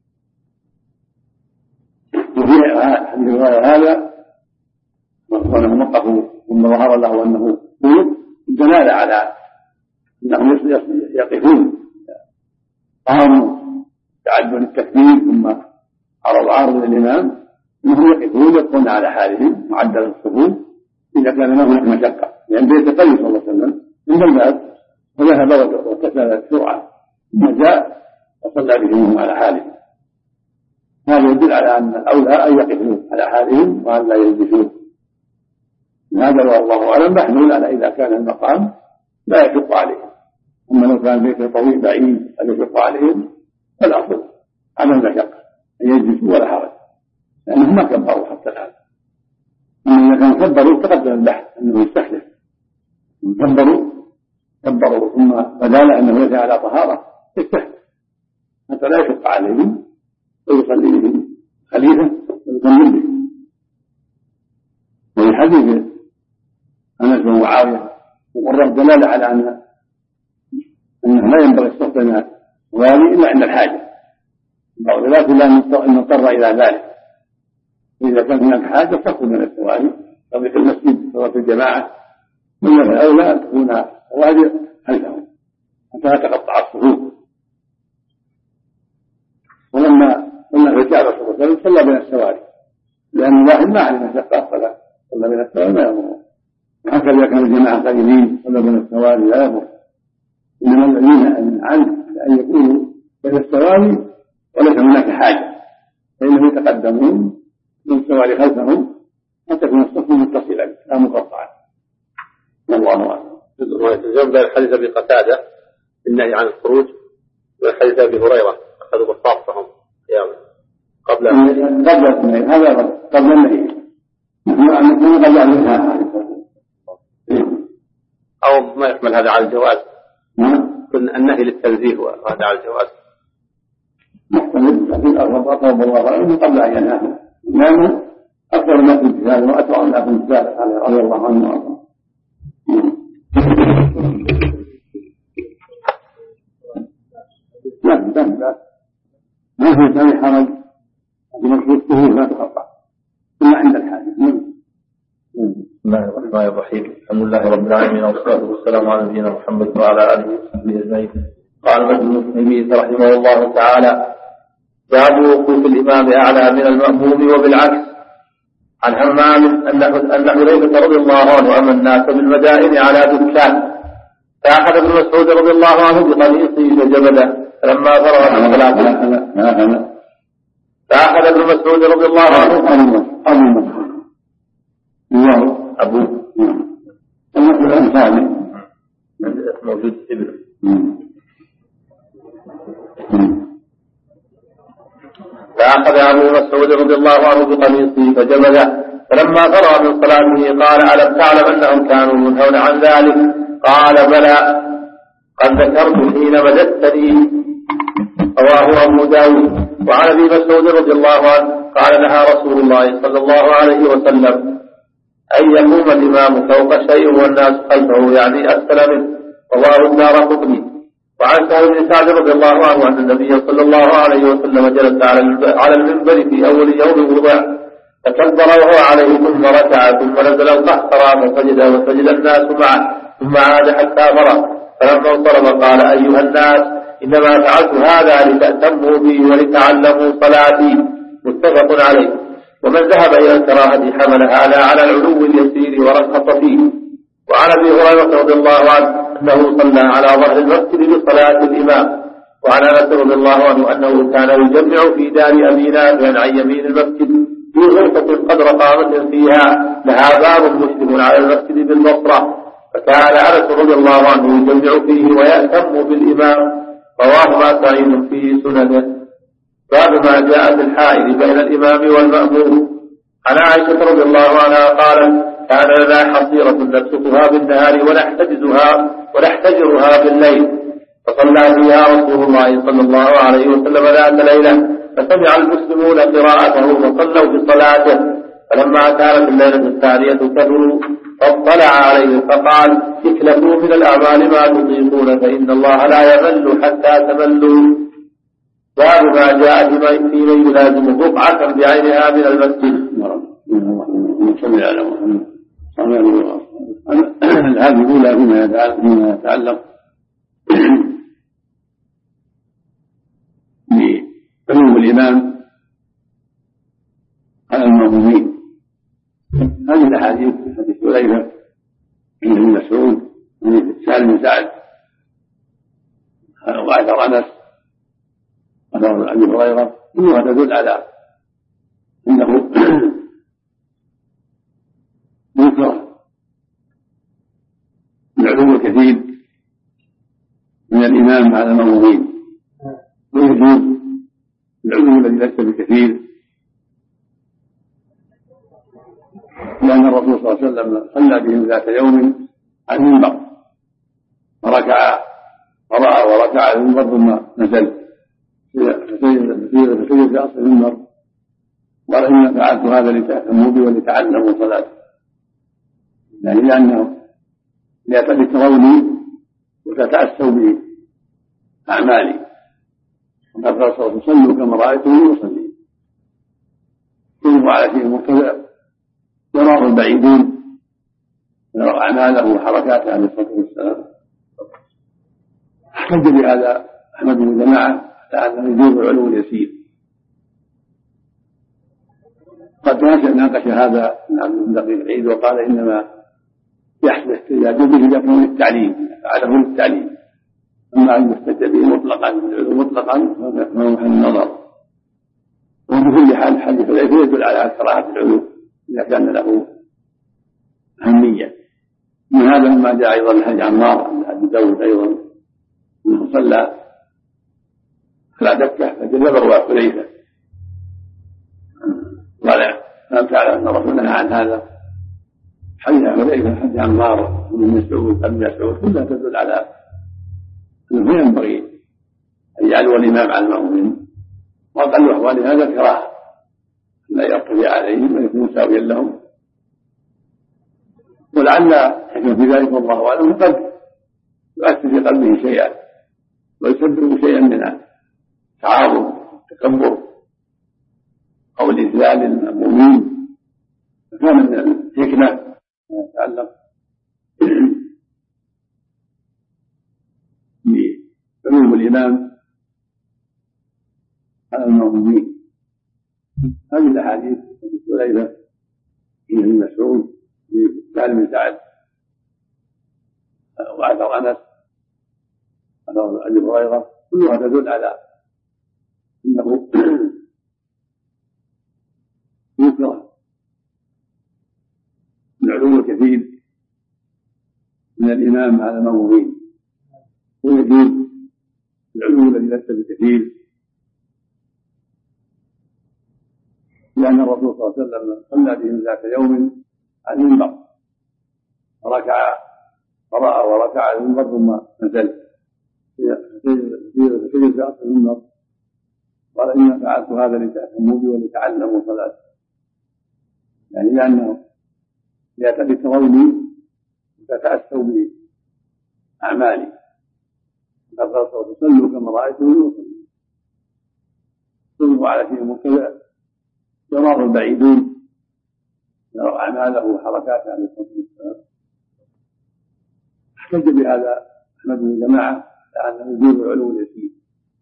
وفي الرواية هذا وأنهم وقفوا ثم ظهر له أنه قوت الدلالة على أنهم يقفون قاموا تعدوا للتكبير ثم عرض عارض للإمام أنهم يقفون يبقون على حالهم معدل الصفوف إذا كان ما هناك مشقة، لأن بيت النبي صلى الله عليه وسلم عند الباب فذهب واتسل بسرعة ثم جاء وصلى بهم على حالهم. هذا يدل على أن الأولى أن يقفوا على حالهم وأن لا يلبسون. هذا والله أعلم محمول على إذا كان المقام لا يشق عليهم، أما لو كان بيت طويل بعيد أن يشق عليهم فالأفضل على المشقة أن يجلسوا ولا حرج لأنهم ما كبروا حتى الآن. أما إذا كانوا كبروا تقدم البحث أنه يستخلف كبروا كبروا ثم بدال أنه ليس على طهارة يستخلف حتى لا يشق عليهم ويصلي بهم خليفة ويكمل بهم. وفي حديث أنس بن معاوية وقرر دلالة على أن أنه لا ينبغي الصف بين الوالي إلا عند الحاجة، بعض الناس لا نضطر إلى ذلك، وإذا كان هناك حاجة صف من الوالي أو في المسجد صلاة الجماعة من الأولى أن تكون الوالي خلفهم حتى لا تقطع الصفوف. ولما قلنا في الكعبة صلى الله عليه وسلم صلى بين السواري لأن الواحد ما علم مشقة فلا صلى بين السواري ما يأمر، وهكذا إذا كان الجماعة قريبين صلى بين السواري لا يأمر، إنما الذين عنه أن يكونوا بين السواري وليس هناك حاجة فإنهم يتقدمون من السواري خلفهم حتى يكون الصف متصلا لا مقطعا. والله أعلم. جنب الحديث أبي قتادة النهي عن الخروج والحديث أبي هريرة أخذوا بصاصهم قبل قبل النهي هذا قبل النهي نحن نقول قبل النهي أو ما يحمل هذا على الجواز كن النهي للتنزيه وهذا على الجواز محتمل لكن أغلب الله عنه قبل أن ينهى لأنه أكثر الناس امتثالا وأتبع الناس امتثالا رضي الله عنه وارضاه. كان لا ما في كان حرج لكن الطهور لا تقطع إلا عند الحاجة. بسم الله الرحمن الرحيم. الحمد لله رب العالمين والصلاة والسلام على نبينا محمد وعلى آله وصحبه أجمعين. قال ابن تيمية رحمه الله تعالى: باب وقوف الإمام أعلى من المأموم. وبالعكس عن همام أن حذيفة رضي الله عنه أمر الناس بالمدائن على دكان، فأخذ ابن مسعود رضي الله عنه بقميصه فجبده فلما فرغ من صلاته فأخذ ابن مسعود رضي الله عنه أبو موجود ابن فأخذ أبو مسعود رضي الله عنه بقميصه فجبده فلما فرغ من صلاته قال: ألم تعلم أنهم كانوا ينهون عن ذلك؟ قال: بلى، قد ذكرت حين مددتني. رواه أبو داود. وعن أبي مسعود رضي الله عنه قال: نهى رسول الله صلى الله عليه وسلم أن يقوم الإمام فوق شيء والناس خلفه، يعني أسفل منه. رواه الدارقطني. وعن سهل بن سعد رضي الله عنه أن النبي صلى الله عليه وسلم جلس على المنبر في أول يوم وضع فكبر وهو عليه ثم ركع ثم نزل القهقرى فسجد وسجد الناس معه ثم عاد حتى فرغ. فلما انصرف قال: أيها الناس، إنما فعلت هذا لتأتموا بي ولتعلموا صلاتي. متفق عليه. ومن ذهب إلى الكراهة حمل هذا على العلو اليسير ورخص فيه. وعن أبي هريرة رضي الله عنه أنه صلى على ظهر المسجد بصلاة الإمام. وعن أنس رضي الله عنه أنه كان يجمع في دار أبي نافع عن يمين المسجد في غرفة قدر قامة فيها لها باب مشرف على المسجد بالبصرة، فكان أنس رضي الله عنه يجمع فيه ويأتم بالإمام. رواه ما سعيد في سننه. باب ما جاء في الحائل بين الإمام والمأموم. عن عائشة رضي الله عنها قالت: كان لنا حصيرة نبسطها بالنهار ونحتجزها ونحتجرها بالليل، فصلى فيها رسول الله صلى الله عليه وسلم ذات ليلة، فسمع المسلمون قراءته فصلوا بصلاته. فلما كانت الليلة الثانية كفروا فاطلع عليه فقال: اكلفوا من الأعمال ما تطيقون فإن الله لا يمل حتى تملوا. باب ما جاء في من يلازم بقعة بعينها من المسجد. هذه الأولى فيما يتعلق بعلو الإمام على المأمومين. هذه الأحاديث حديث حذيفة عند ابن مسعود حديث سهل بن سعد وأثر أنس وأثر أبي هريرة كلها تدل على أنه يكره العلو الكثير من الإمام على المأمومين، ويجوز العلو الذي ليس بكثير، لأن الرسول صلى الله عليه وسلم صلى بهم ذات يوم على المنبر فركع ورأى وركع على المنبر ثم نزل فسجد في أصل المنبر قال: إن فعلت هذا لتأتموا بي ولتعلموا صلاتي، يعني لأنه لتروني وتتأسوا بأعمالي. وقد قال صلى الله عليه وسلم: صلوا كما رأيتموني أصلي. كلوا على شيء مبتدأ يراه البعيدون يرى أعماله وحركاته عليه الصلاة والسلام. احتج بهذا أحمد بن جماعة على أنه يجوز العلو اليسير. قد ناقش هذا عبد بن دقيق العيد وقال: إنما يحدث احتجاج به إذا كان للتعليم، فعله للتعليم، أما أن يحتج به مطلقا مطلقا فهو محل النظر. وبكل حال حديث حذيفة يدل على كراهة العلو إذا كان له أهمية. من هذا مما جاء أيضا الحديث عمار عند أبي داود أيضا أنه صلى على دكة فجلب رواه حذيفة قال: ألم تعلم أن الرسول نهى عن هذا؟ حديث حذيفة حديث عمار بن مسعود أبي مسعود كلها تدل على أنه ينبغي أن يعلو الإمام على المأمومين، وأقل أحوال هذا كراهة لا يرتفع عليهم ويكون مساويا لهم. ولعل حكم في ذلك والله أعلم قد يؤثر في قلبه شيئا ويسبب شيئا من تعارض التكبر أو الإذلال للمأمومين، فكان من الحكمة ما يتعلق بعلوم الإمام على المأمومين. هذه الأحاديث حديث حذيفة، حديث ابن مسعود، حديث سهل بن سعد، وأثر أنس، أثر أبي هريرة، كلها تدل على أنه يكره العلو الكثير من الإمام على المأمومين، ويجوز العلو الذي ليس بكثير، لأن الرسول صلى الله عليه وسلم صلى بهم ذات يوم على المنبر، فركع قرأ وركع على المنبر ثم نزل في في أصل المنبر، قال إني فعلت هذا لتأتموا بي ولتعلموا صلاة، يعني لأنه لتروني وتتأسوا بأعمالي، فقال صلوا كما رأيتم وصلوا، صلوا على شيء مبتدأ يراه البعيدون يرى أعماله وحركاته عليه الصلاة والسلام. احتج بهذا أحمد بن جماعة لأنه يجوز العلو اليسير.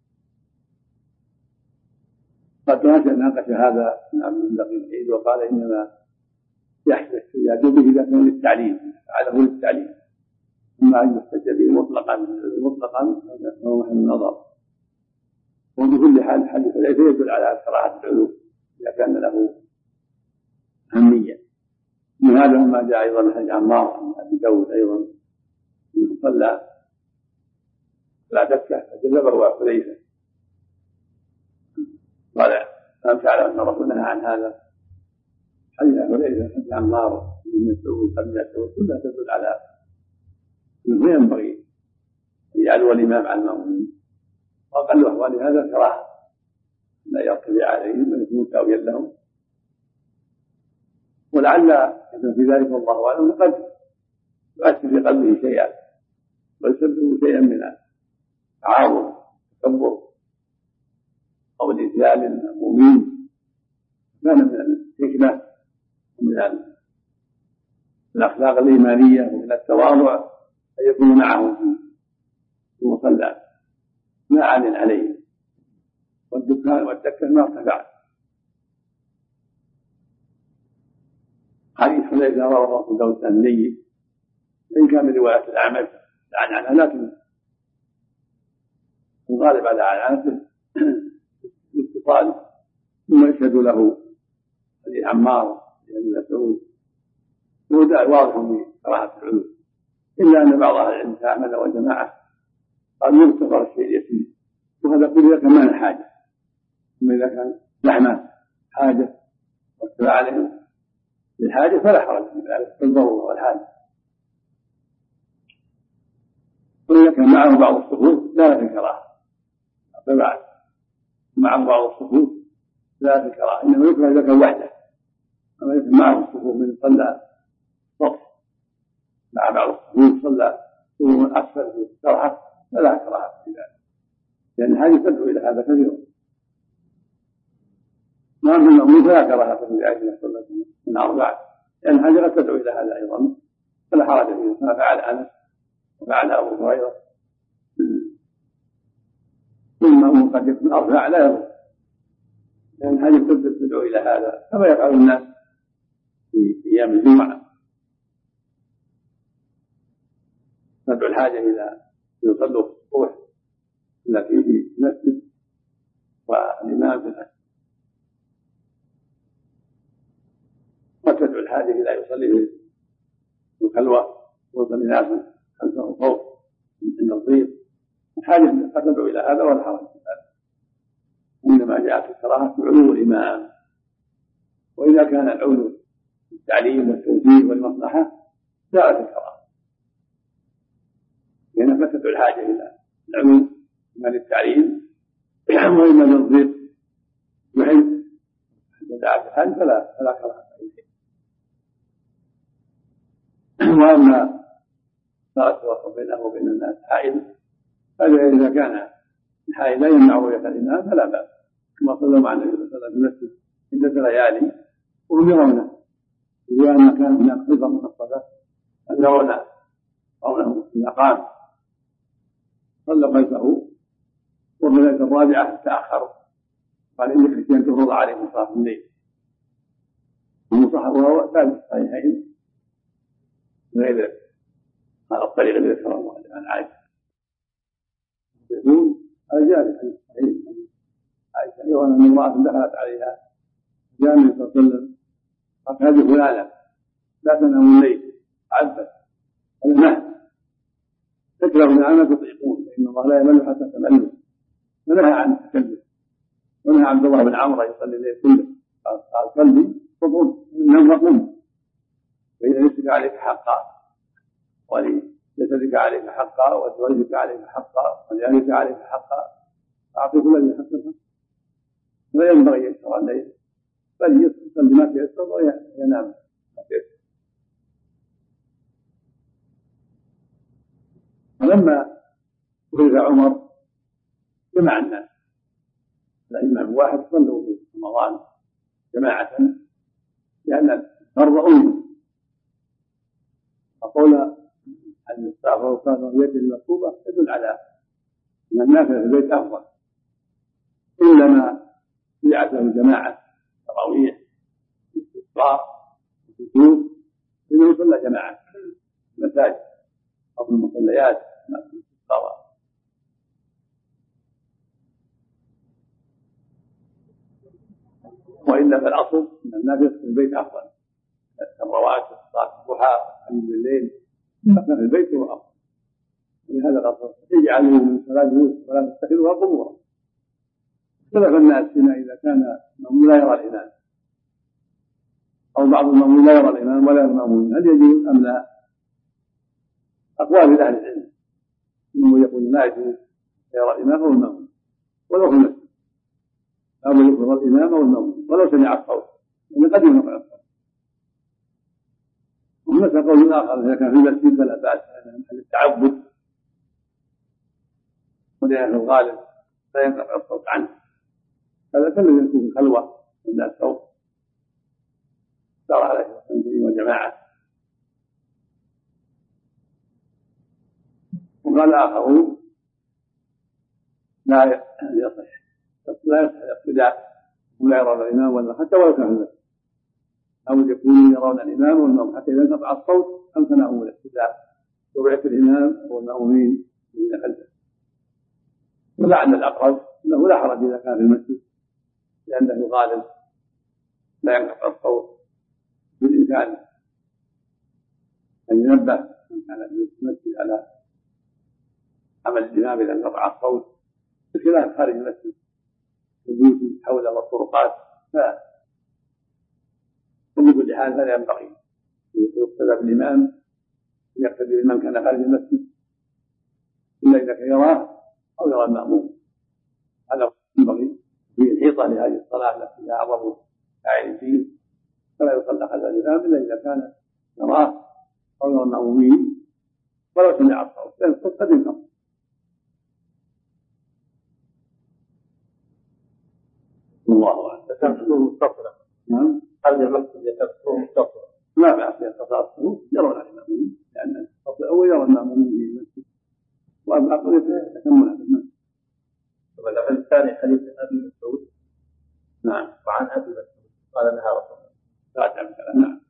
قد ناقش هذا ابن عبد الدقيق العيد وقال إنما يحدث الاحتجاج به إذا كان للتعليم، فعله للتعليم، أما أن يحتج به مطلقا مطلقا فهو محل النظر. وبكل حال حديث ليس يدل على كراهة العلو إذا كان له أهمية. من هذا ما جاء أيضا من حديث عمار عن أبي داود أيضا أنه صلى لا دكة فجلبه حذيفة، قال ألم تعلم أن الرسول نهى عن هذا؟ حديث حذيفة حديث عمار بن مسعود بن مسعود كلها تدل على أنه ينبغي أن يعلو الإمام على المأمومين، وأقل أحوال هذا كراهة لا يرتدي عليهم من يكون تاويا لهم، ولعل يكون في ذلك والله أعلم قد يؤثر في قلبه شيئا ويسبب شيئا من التعارض التكبر أو الإذلال للمأمومين. كان من الحكمة ومن الأخلاق الإيمانية ومن التواضع أن يكون معهم في المصلى ما عان عليهم، والدكان والدكة ما ارتفع. حديث حذيفة رواه أبو داود الترمذي إن كان من رواية الأعمش عن عنها، لكن الغالب على عنته الاتصال، ثم يشهد له حديث عمار بن مسعود، وهذا واضح من كراهة العلو، إلا أن بعض أهل العلم كأحمد وجماعة قالوا يغتفر الشيء اليسير، وهذا كله إذا كان ما له حاجة، ثم إذا كان زحمة حاجة واتبع عليهم للحاجة فلا حرج في ذلك الضرورة والحاجة. وإذا كان معه بعض الصفوف لا تكره، فبعد معه بعض الصفوف لا تكره، إنما يكره إذا كان وحده، أما إذا كان معه الصفوف من صلى صف مع بعض الصفوف صلى ومن أسفل في الشرحة فلا كراهة في ذلك، لأن هذه تدعو إلى هذا كثيرا. ما من المأمون فلا كراهة في ذلك من أربعة، لأن هذه قد تدعو إلى هذا أيضا، فلا حرج فيه، كما فعل أنس وفعل أبو هريرة. ثم قد يكون أربع لا يضر، لأن هذه تدعو إلى هذا كما يفعل الناس في أيام الجمعة، تدعو الحاجة إلى يصلوا في الصبح التي في المسجد والإمام في المسجد، وتدعو الحاجة إلى يصلي في الخلوة ويصلي ناس خلفه فوق من الضيق، الحاجة قد تدعو إلى هذا ولا حرج في ذلك، إنما جاءت الكراهة بعلو الإمام. وإذا كان العلو التعليم والتوجيه والمصلحة جاءت الكراهة، لأنها فتدعو الحاجة إلى العلو إما للتعليم وإما للضيق يحب دعت الحاج فلا فلا كراهة أي شيء. وأما صلاة الوسط بينه وبين الناس حائل، هذا إذا كان الحائل لا يمنع رؤية الإمام فلا بأس، كما صلى مع النبي صلى الله عليه وسلم في المسجد عدة ليالي وهم يرونه، إذا أن كان هناك حفظة مخففة أن يرونه رونه في المقام. صلى خلفه وفي الليلة الرابعة تأخر، قال إنك كنت تفرض عليهم صلاة الليل، وهو ثابت الصحيحين غير على الطريق الذي ذكره عن عائشة. يقول أجاب في الصحيح عائشة أيضا أن امرأة دخلت عليها جاء النبي صلى الله عليه وسلم قالت هذه فلانة لا تنام الليل عبت قال نعم تكره نعمة تطيقون فإن الله لا يمل حتى تملوا، فنهى عن التكلف، ونهى عبد الله بن عمرو يصلي الليل كله قال قلبي فقل إنهم رقم فإذا ليس عليك حقا ولجسدك عليك حقا وزوجك عليك حقا ولأهلك عليك حقا أعطي كل ذي حق الحق، لا ينبغي يسر الليل بل يصلي ما تيسر وينام ما تيسر. ولما ولد عمر جمع الناس الإمام واحد صلوا في رمضان جماعة لأن الفرض أمه، فقول أن يستغفر صلاة البيت المكتوبة يدل على أن النافلة في البيت أفضل، إلا ما شرعت له جماعة تراويح واستسقاء وسجود إنه يصلى جماعة في المساجد أو في المصليات مع الاستسقاء. وإلا فالأصل أن النافلة في البيت أفضل، الرواتب صلاة الضحى قيام الليل في البيت هو أفضل، ولهذا قد يجعلوا من صلاة يوسف ولا تتخذوها قبورا. اختلف الناس فيما إذا كان المأموم لا يرى الإمام أو بعض المأمومين لا يرى الإمام ولا يرى المأمومين هل يجوز أم لا؟ أقوال أهل العلم، إنه يقول لا يجوز يرى الإمام أو المأموم ولو في المسجد، أو يرى الإمام أو المأموم ولو سمع الصوت، لأن قد ينفع الصوت. وهناك قول آخر إذا كان في المسجد فلا بأس من التعبد، ولأن الغالب لا ينقطع الصوت عنه، هذا كله يكون خلوة من الصوت صار عليه وسلم وجماعة. وقال آخرون لا يصح لا يصح الاقتداء ولا يرون الإمام ولا حتى ولو كان المسجد، أو يكونوا يرون الإمام والمأموم حتى إذا انقطع الصوت أمكنهم الاقتداء برؤية الإمام والمأمومين الذين خلفه. ولعل الأقرب أنه لا حرج إذا كان في المسجد، لأنه غالب لا ينقطع الصوت، بالإمكان أن ينبه من كان في المسجد على عمل الإمام إذا انقطع الصوت، بخلاف خارج المسجد البيوت حول والطرقات لا. وبكل حال فلا ينبغي يقتدى بالإمام يقتدي بمن كان خارج المسجد إلا إذا كان يراه أو يرى المأموم، هذا ينبغي في الحيطة لهذه الصلاة التي لا أعظم فاعل فيه، فلا يصلى خلف الإمام إلا إذا كان يراه أو يرى المأمومين ولو سمع الصوت، لأن الصوت قد ينقطع. الله أعلم. تكون متصلة. نعم. هل المسجد تكون متصلة؟ لا بأس يتصل الصفوف يرون المأمومين، لأن الصف الأول يرى المأمومين في المسجد وأما أقول يتكمل في المسجد. والأمر الثاني حديث أبي مسعود. نعم. وعن أبي مسعود قال لها رسول الله. لا تعلم كلام. نعم.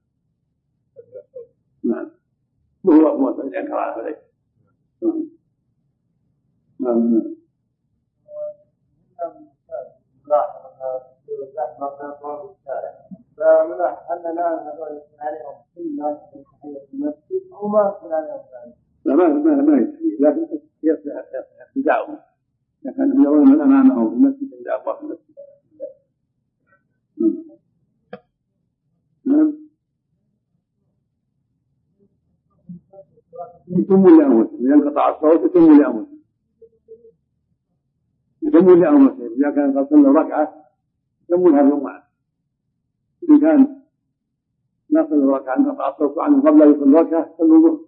نعم. وهو أبو مسعود أنكر عليه. نعم. نعم. فملاح أن لا نقول عليهم كل تحية المسجد أو ما يقول عليهم لا ما ما ما يستحيل، لكن يصلح ابتداؤهم إذا كانوا يرون من أمامهم في المسجد عند أبواب المسجد. نعم. يتم لأنفسهم، إذا انقطع الصوت يتم لأنفسهم، يتم لأنفسهم إذا كان قد صلوا ركعة يتمونها بالركعة، إذا كان ما صلوا ركعة انقطع الصوت عنه قبل أن يصلوا ركعة صلوا ظهر.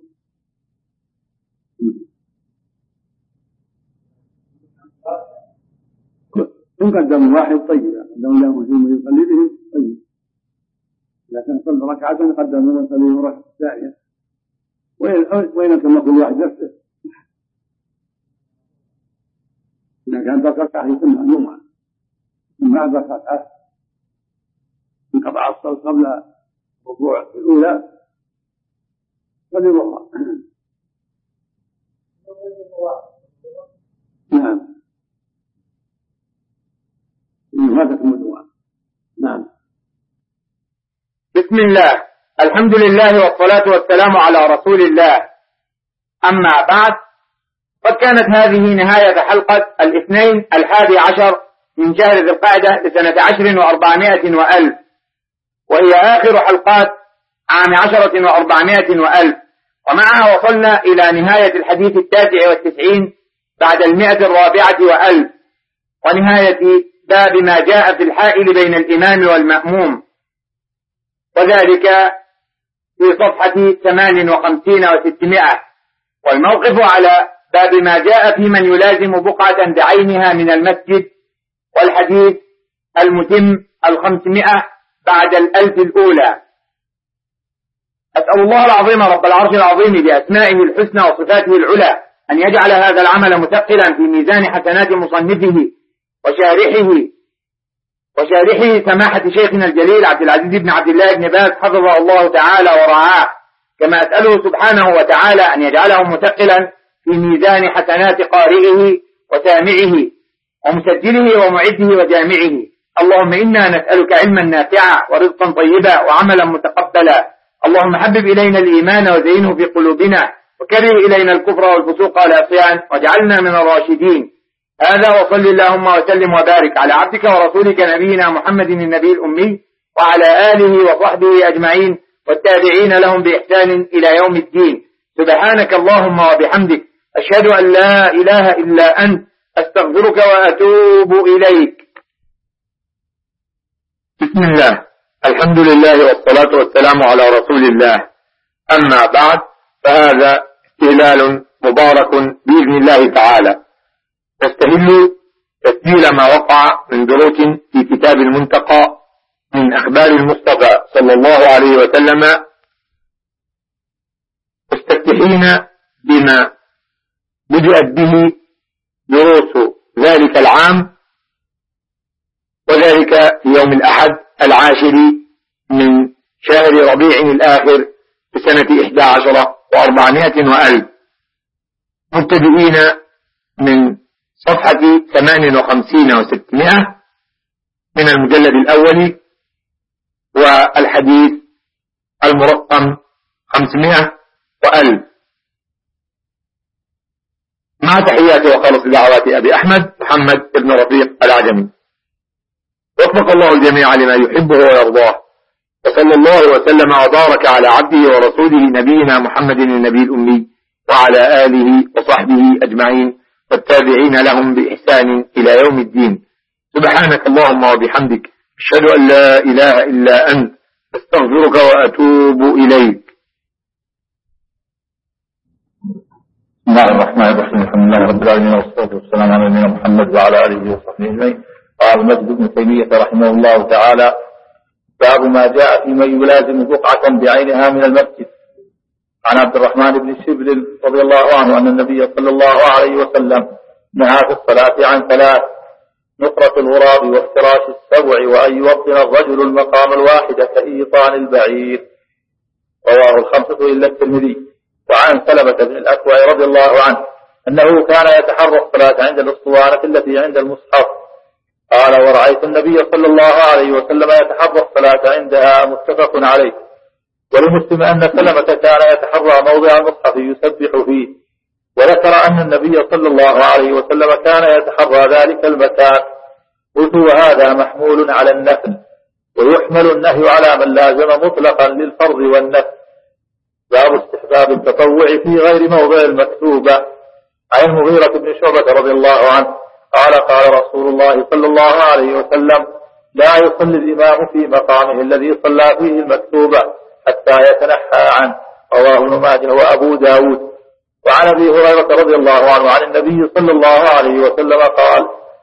إن قدموا واحد طيبا قدموا له ثم يصلي بهم طيب، لكن صلى ركعة قدموا وصلي ركعة ثانية وين كما كل واحد نفسه. إذا كان ركعة يسمى نوما ثم بعد ركعة انقطع الصوت قبل الركوع الأولى فليروها. نعم نعم. بسم الله، الحمد لله والصلاة والسلام على رسول الله. أما بعد، قد كانت هذه نهاية حلقة الاثنين الحادي عشر من شهر ذي القعدة لسنة عشر وأربعمائة وألف، وهي آخر حلقات عام عشرة وأربعمائة وألف، ومعها وصلنا إلى نهاية الحديث التاسع والتسعين بعد المئة الرابعة وألف، ونهاية باب ما جاء في الحائل بين الإمام والمأموم، وذلك في صفحة ثمان وخمسين وستمائة، والموقف على باب ما جاء في من يلازم بقعة بعينها من المسجد، والحديث المتم الخمسمائة بعد الألف الأولى. أسأل الله العظيم رب العرش العظيم بأسمائه الحسنى وصفاته العلى أن يجعل هذا العمل مثقلا في ميزان حسنات مصنفه وشارحه وشارحه سماحة شيخنا الجليل عبد العزيز بن عبد الله بن باز حفظه الله تعالى ورعاه، كما أسأله سبحانه وتعالى أن يجعله مثقلا في ميزان حسنات قارئه وسامعه ومسجله ومعده وجامعه. اللهم إنا نسألك علما نافعا ورزقا طيبا وعملا متقبلا. اللهم حبب إلينا الإيمان وزينه في قلوبنا وكره إلينا الكفر والفسوق والعصيان واجعلنا من الراشدين. هذا وصل اللهم وسلم وبارك على عبدك ورسولك نبينا محمد النبي الأمي وعلى آله وصحبه أجمعين والتابعين لهم بإحسان إلى يوم الدين. سبحانك اللهم وبحمدك، أشهد أن لا إله إلا أنت، أستغفرك وأتوب إليك. بسم الله، الحمد لله والصلاة والسلام على رسول الله. أما بعد، فهذا استهلال مبارك بإذن الله تعالى، تستهل تسجيل ما وقع من دروس في كتاب المنتقى من أخبار المصطفى صلى الله عليه وسلم، مستفتحين بما بدأت به دروس ذلك العام، وذلك في يوم الأحد العاشر من شهر ربيع الآخر في سنة إحدى عشر وأربعمائة وألف، مبتدئين من صفحة ثمان وخمسين وستمائة من المجلد الأول، والحديث المرقم خمسمائة وألف، مع تحيات وخالص دعوات أبي أحمد محمد بن رفيق العجمي. وفق الله الجميع لما يحبه ويرضاه، وصلى الله وسلم وبارك على عبده ورسوله نبينا محمد النبي الأمي وعلى آله وصحبه أجمعين والتابعين لهم بإحسان إلى يوم الدين. سبحانك اللهم وبحمدك، أشهد أن لا إله إلا أنت، أستغفرك وأتوب إليك. بسم الله الرحمن الرحيم، الحمد لله رب العالمين والصلاة والسلام على نبينا محمد وعلى آله وصحبه أجمعين. قال المجد بن تيمية رحمه الله تعالى: باب ما جاء في من يلازم بقعة بعينها من المسجد. عن عبد الرحمن بن شبل رضي الله عنه أن النبي صلى الله عليه وسلم نهى في الصلاة عن ثلاث: نقرة الغراب وافتراش السبع وأن يوطن الرجل المقام الواحد كإيطان البعير. رواه الخمسة إلا الترمذي. وعن سلمة بن الأكوع رضي الله عنه أنه كان يتحرى الصلاة عند الأسطوانة التي عند المصحف. قال: ورأيت النبي صلى الله عليه وسلم يتحرى الصلاة عندها، متفق عليه. ولمسلم أن سلمة كان يتحرى موضع المصحف يسبح فيه، وذكر أن النبي صلى الله عليه وسلم كان يتحرى ذلك المكان. قلت: وهذا محمول على النفل، ويحمل النهي على من لازم مطلقا للفرض والنفل. باب استحباب التطوع في غير موضع المكتوبة. عن المغيرة بن شعبة رضي الله عنه قال: قال رسول الله صلى الله عليه وسلم: لا يصلي الإمام في مقامه الذي صلى فيه المكتوبة حتى يتنحى عنه. رواه ابن ماجه وأبو داود. وعن أبي هريرة رضي الله عنه عن النبي صلى الله عليه وسلم قال: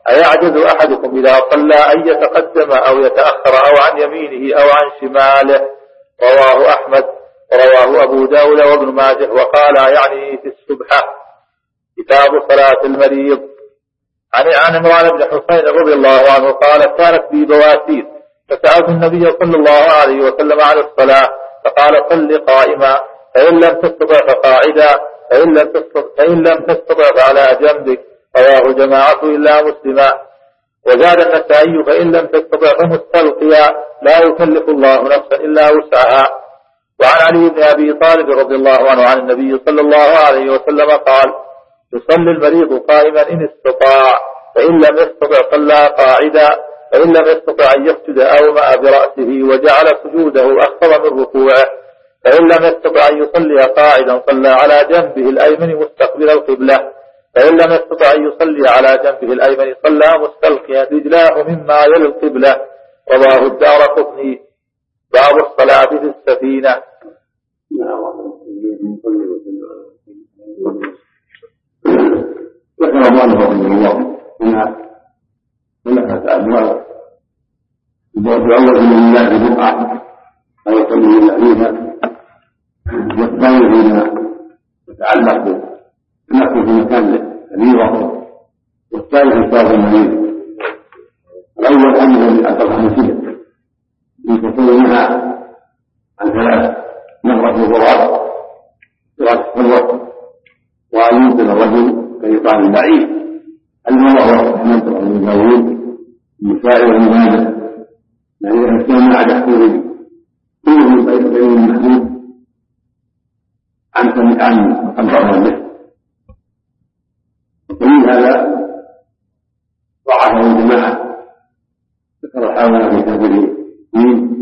أيعجز أحدكم إذا صلى أن يتقدم أو يتأخر أو عن يمينه أو عن شماله؟ رواه أحمد ورواه أبو داود وابن ماجه. وقال يعني في السبحة. كتاب صلاة المريض. عن عن عمران بن حسين رضي الله عنه قال كانت بي بواسير فسألت النبي صلى الله عليه وسلم عن الصلاة فقال صل قائما فإن لم تستطع فقاعدا فإن لم تستطع, فإن لم تستطع فعلى جنبك. رواه جماعة إلا مسلما. وزاد النسائي فإن لم تستطع فمستلقيا لا يكلف الله نفسا إلا وسعها. وعن علي بن أبي طالب رضي الله عنه عن النبي صلى الله عليه وسلم قال يصلي المريض قائما إن استطاع فإن لم يستطع صلى قاعدا فإن لم يستطع أن يسجد أومأ برأسه وجعل سجوده أخفض من ركوعه فإن لم يستطع أن يصلي قاعدا صلى على جنبه الأيمن مستقبل القبلة فإن لم يستطع أن يصلي على جنبه الأيمن صلى مستلقيا رجلاه مما يلي القبلة. رواه الدارقطني. باب الصلاة في السفينة. ذكر الله رحمه الله منها ثلاثة أبواب. الباب الأول من الله بقعة لا يصلي إلا فيها، والثاني فيما يتعلق بنقل في مكان كبيرة، والثالث صلاة المريض. الأول أنه من أكثر من شدة يتصل منها عن ثلاث: نظرة الغراب، قراءة الصلوة، وأن ينقل الرجل كيطان بعيد المرة رحمة الله من داوود النساء والمجاهدة، يعني إذا كان مع دخول كل بين المحدود عن عن أنظار به. ومن هذا ضعفه الجماعة ذكر الحاولة في كتابه مين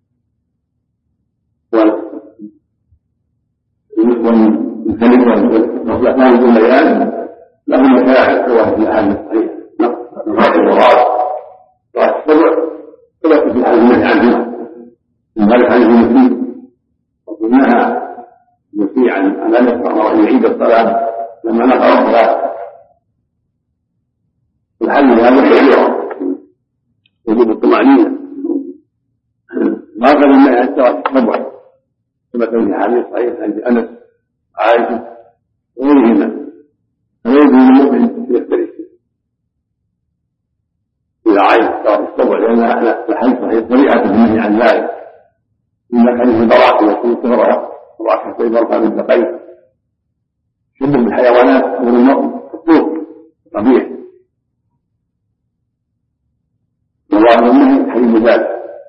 والمثلث والمصلحتان بالبيان لهم مشاعر سواء في الحال الصحيح نقص الغراب والسبع ثلاثة في الحال النهي عنهما من ذلك عن المسيء وقلناها مسيء عن أمانة وأمر أن يعيد الصلاة لما نقرأ الصلاة. الحل هذا كثيرا يجب الطمأنينة ما قال النهي عن السبع كما كان في حديث صحيح عند أنس عائشة وغيرهما. فيجب للمؤمن يفترس إذا عايز السبع لأن الحديث صحيح طريقة النهي عن ذلك. إن حديث البراءة يقول كبرها وراء حتى يبرق من بقيت شبه بالحيوانات والمؤمن الطوق طبيعي. والله النهي حديث ذلك.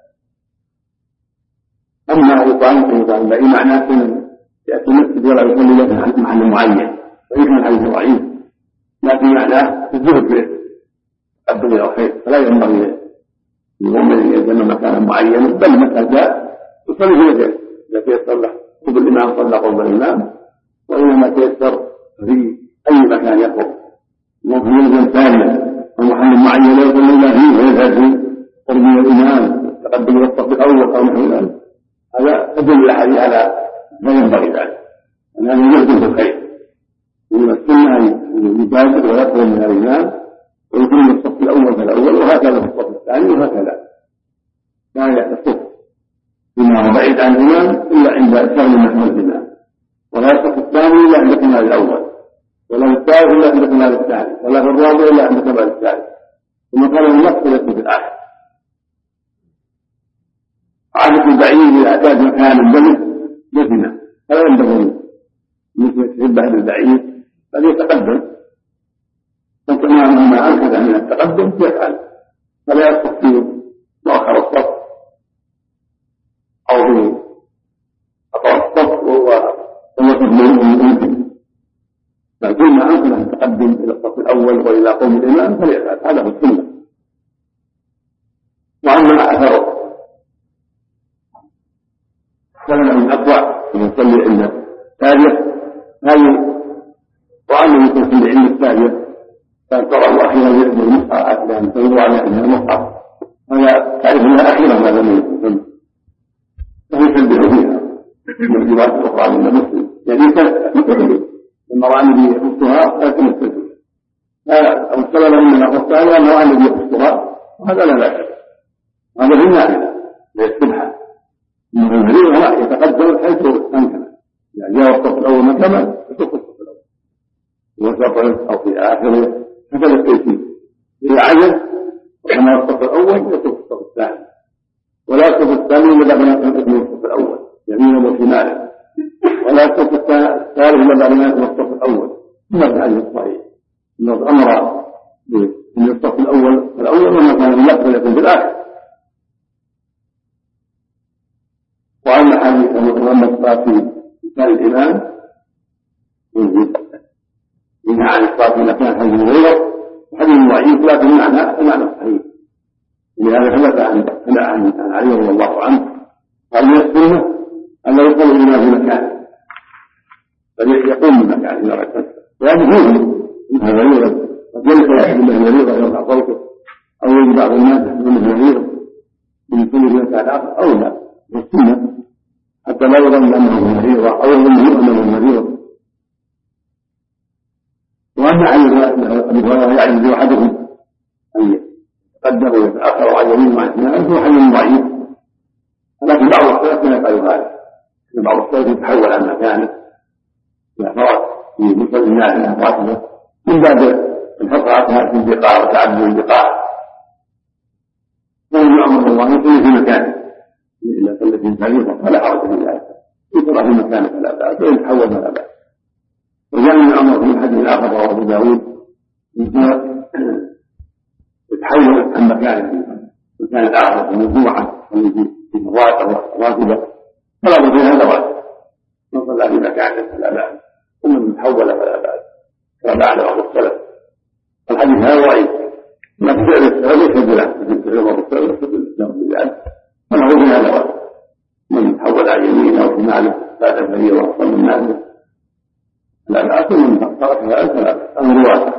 أما يطعن فيطعن بأي معنى كان يأتي المسجد ولا يصلي له في محل معين وإن كان الحديث ضعيف لكن معناه الزهد به التقدم إلى الخير. فلا ينبغي للمؤمن أن يلزم مكانا معينا بل متى جاء يصلي في يده إذا تيسر له قرب الإمام صلى قرب الإمام، وإنما تيسر في أي مكان يقرب وفي يلزم ثانيا ومحل معين لا يصلي إلا فيه ويذهب في قرب الإمام التقدم إلى الصف الأول أو نحو ذلك. هذا تدل الحديث على ما ينبغي ذلك أن هذا يخدم في الخير. إنما السنة أن يبادر ويقرب من الإمام ويكون في الصف الأول فالأول وهكذا في الصف الثاني وهكذا لا يتصف بما هو بعيد عن الإمام إلا عند شغل محمد الإمام، ولا الصف الثاني إلا عند كمال الأول، ولا الثالث إلا عند كمال الثالث، ولا في الرابع إلا عند كمال الثالث. ثم قال النص يكون في الآخر. عادة البعيد إذا أتى مكان الجنة دفنة فلا ينبغي مثل يحب أهل البعيد بل يتقدم، وكما ما أنكد من التقدم يفعل فلا يصف في مؤخر الصف أو في أطراف الصف وهو وصف ممكن، بل كل ما أنكد أن التقدم إلى الصف الأول وإلى قوم الإمام فليفعل. هذا هو السنة. وأما أثره كان من أقوى يصلي عند الثالث هذه، وأنه يصلي عند الثالث كان ترى أخيرا يأتي المصحف لأن تنظر على أنها المصحف هذا تعرف أنها أخيرا ما لم يصلي فهو يشبه فيها من الروايات الأخرى من المسلم يعني لما رأى النبي يخصها لكن السجود أو السبب من الأخصائي أنه الذي يخصها وهذا لا بأس هذا في النافلة للسبحة إنه المريض لا يتقدم حيث أمكن يعني جاء الصف الأول مكمل يصف الصف الأول وسطه أو في آخره هذا التيسير إذا عجز وكما الصف الأول يصف الصف الثاني ولا الصف الثاني إلا بعد أن يكون الصف الأول يمينا وشمالا ولا الصف الثالث إلا بعد أن يكون الصف الأول ثم الحديث الصحيح إنه أمر من الصف الأول الأول وما كان من يقبل يكون بالآخر. وعن حديث محمد صافي كان الإمام منها عن الصافي لكان حديث غيره وحديث ضعيف لكن معنى معنى صحيح. لهذا ثبت عن عن علي رضي الله عنه قال من السنة أن يصل الإمام في مكانه بل يقوم من مكانه إذا ركز وهذا فيه إنها غريبة قد يلقى بالله مريضة يرفع صوته أو يجب بعض الناس يحمله مريضة من كل في مكان آخر أو لا والسنة حتى لا يظن أنه مريضة أو يظن أنه مريضة. وأن أبي هريرة يعجز أحدهم أن يتقدم ويتأخر عن يمين وعن شمال هو حديث ضعيف لكن بعض السلف لا يفعل ذلك بعض السلف يتحول عن مكانه إذا فرق في مثل الناس الراتبة من باب الحقعة في البقاع وتعدد البقاع فإن أمر الله يكون في مكانه إلا التي فريضة فلا حرج في ذلك يقرأ في مكانه فلا بأس وإن تحول فلا بأس. وجاء من الأمر في الحديث الآخر رواه أبو داود يتحول عن مكانه في مكان الآخر موضوعا في الراتبة فلا بد من هذا واجب من صلى في مكانه فلا بأس ومن تحول فلا بأس كما على بعض السلف. الحديث هذا ضعيف لكن فعل السلف ليس بله في بعض السلف في الإسلام بالله فله في هذا واجب من تحول عن يمينه أو شماله بعد الفريضة وصل الناس لا بأس من تركها أنت أمر واسع.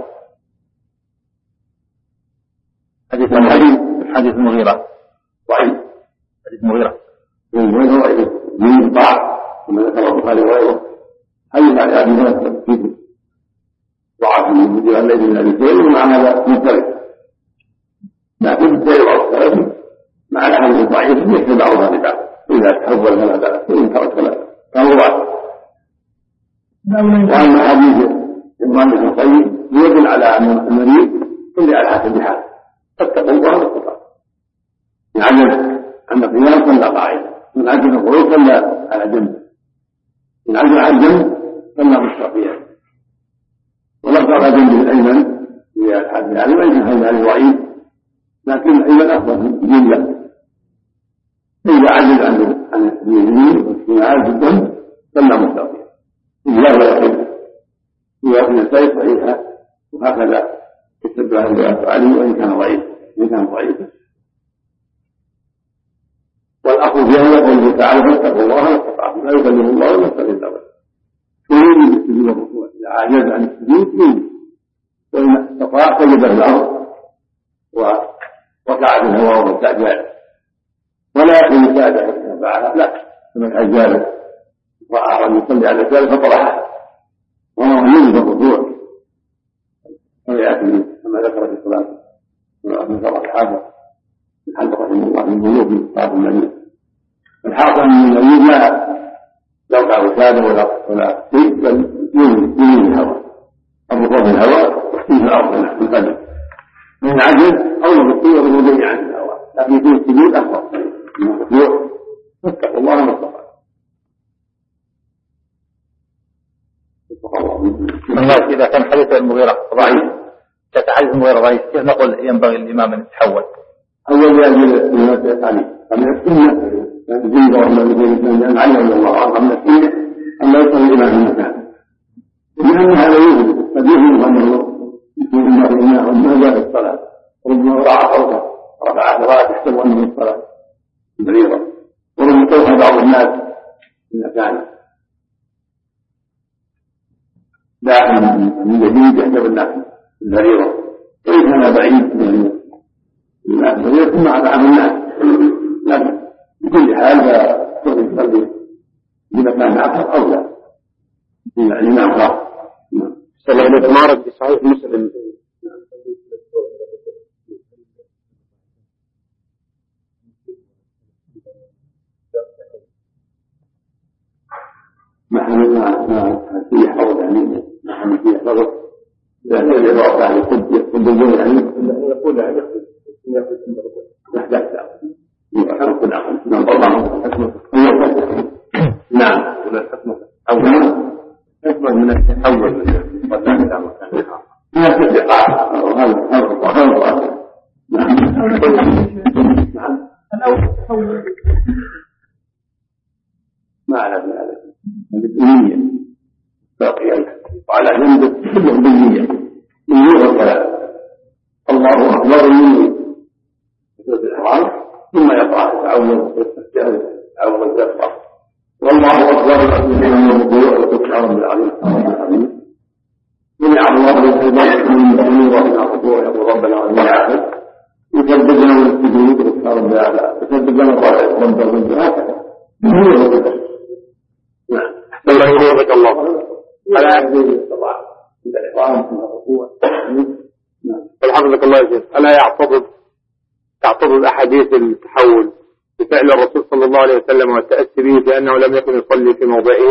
حديث الحديث حديث المغيرة ضعيف حديث المغيرة المغيرة ضعيف من ضعف كما ذكر البخاري وغيره حديث عن أبي هريرة فيه ضعف من مدير الليل من أبي سعيد ومع هذا مختلف لكن سير السلف مع الحديث الضعيف يحتمل بعضها لبعض إذا تحول فلا بأس وإن ترك فلا بأس فهو واحد. وأن حديث إمام بن القيم يدل على أن المريض كل على حسب حاله فاتقوا الله ما استطعتم. إن عجز عن القيام صلى قاعدا وإن عجز القعود صلى على جنب إن عجز عن جنب صلى مستقيما ولفظ على جنبه الأيمن في الحديث عليه وإن هذا ضعيف لكن الأيمن أفضل جدا. إذا عجز عنه عن اليمين والشمال في الجنب صلى مستقيما إلا ولا يحب هي من السيف صحيحة وهكذا يتبع الروايات عليه وإن كان ضعيف إن كان ضعيفا. والأخذ فيها يقول تعالى فاتقوا الله ما استطعتم لا يكلف الله نفسا إلا وسعها يريد بالسجود والركوع إذا عجز عن السجود يريد وإن استطاع سجد في الأرض وركع في الهواء واستعجل ولا يكون ساده يتبعها لا كما الحجاج رأى أن يصلي على ذلك فطرحه وهو يريد الركوع ويأتي كما ذكر في الصلاة من ذكر الحافظ الحلقة رحمه الله من بلوغ صلاة النبي. الحاصل أن النبي لا يوقع وساده ولا ولا شيء بل يريد الهواء الركوع في الهواء وفيه الأرض في القدم من عجز أو بالطير الوضوء عن الهواء لكن يكون السجود أفضل من الركوع فاتقوا الله ما استطعتم. الله إذا كان حديث المغيرة ضعيف كحديث المغيرة ضعيف كيف نقول ينبغي الإمام أن يتحول؟ أول يجب الإمام عليه فمن السنة يجب أن علي رضي الله عنه من السنة أن لا يصلي إلى في المكان لأن هذا يوجد قد يوجد أمره يكون إنه إنه ما جاء الصلاة وربما رفع صوته رفع أثرات يحسب أنه الصلاة مريضة وربما توحى بعض الناس في مكانه داخل من جديد يحسب الناس المريضة وإن كان بعيد من الناس المريضة ثم عن الناس لكن بكل حال فصل يصلي بمكان آخر أو لا الإمام خاص. سلام ورد في صحيح مسلم ما في يحفظ يعني ما في يحفظه لأن العبارة يعني قد يكون بالجمع يعني يقول لا يخرج يخرج من يحدث يحرق العقل نعم طبعا نعم ولا الحكمة أو حكمة من التحول وكان إلى مكان آخر ما في الدقاء وهذا هذا هذا نعم نعم ما على ذلك بالنية باقي وعلى جنب كلهم بالنية بالنية والكلام الله أكبر من الإحرام ثم يقرأ يتعوذ ويستفتح يتعوذ ويقرأ والله أكبر من الوضوء وتكرر بالعليم العظيم منع الله العباد من الأمور وإلى الركوع يقول ربنا والمعافى يكذبنا والسجود وتكرر بالأعلى يكذبنا الرائع ربنا هكذا نعم الله يرضيك الله على عبده الاستطاع من الإحرام من الركوع الحمد لله يا شيخ. ألا يعتضد تعتضد أحاديث التحول بفعل الرسول صلى الله عليه وسلم والتأسي به بأنه لم يكن يصلي في موضعه؟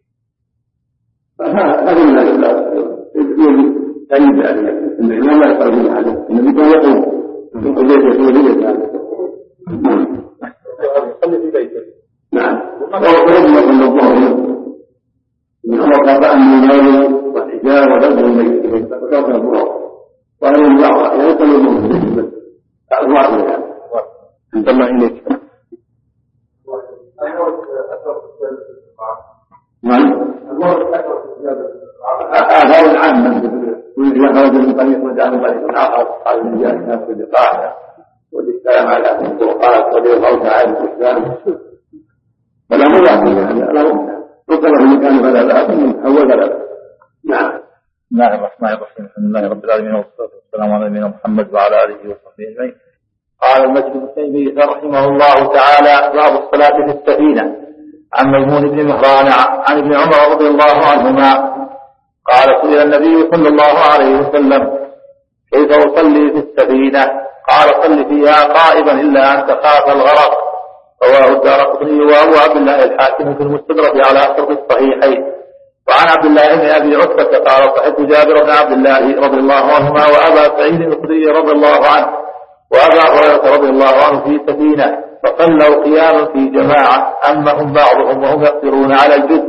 هذا من الأسئلة تعيد عليه أن الإمام لا يصلي به عليه النبي كان يقول يقول ليس يصلي به عليه يصلي في بيته نعم ويطلق من الظهر من أمر قطع من المال والحجاب ولد الميت فكرت الظهر وأنا من بعض لا يصلي به أرواح يعني أنت الله إليك هذا العام وإذا خرج من طريق وجعل طريق آخر قال من جاء الناس بالإقامة والاستلام على الطرقات والإضافة على الإسلام فلا ملاحظة يعني لو نقل في مكان فلا بأس من أول فلا بأس نعم. بسم الله الرحمن الرحيم الحمد لله رب العالمين والصلاة والسلام على نبينا محمد وعلى آله وصحبه أجمعين. قال المجد بن تيمية رحمه الله تعالى باب الصلاة في السفينة عن ميمون بن مهران عن ابن عمر رضي الله عنهما قال سئل النبي صلى الله عليه وسلم كيف أصلي في السفينة؟ قال صل فيها قائما إلا أن تخاف الغرق. رواه الدارقطني وأبو عبد الله الحاكم في المستدرك على شرط الصحيحين. وعن عبد الله بن أبي عتبة قال صحبت جابر بن عبد الله رضي الله عنهما وأبا سعيد الخدري رضي الله عنه وأبا هريرة رضي الله عنه في سفينة فصلوا قياما في جماعة أمهم بعضهم وهم يقصرون على الجد.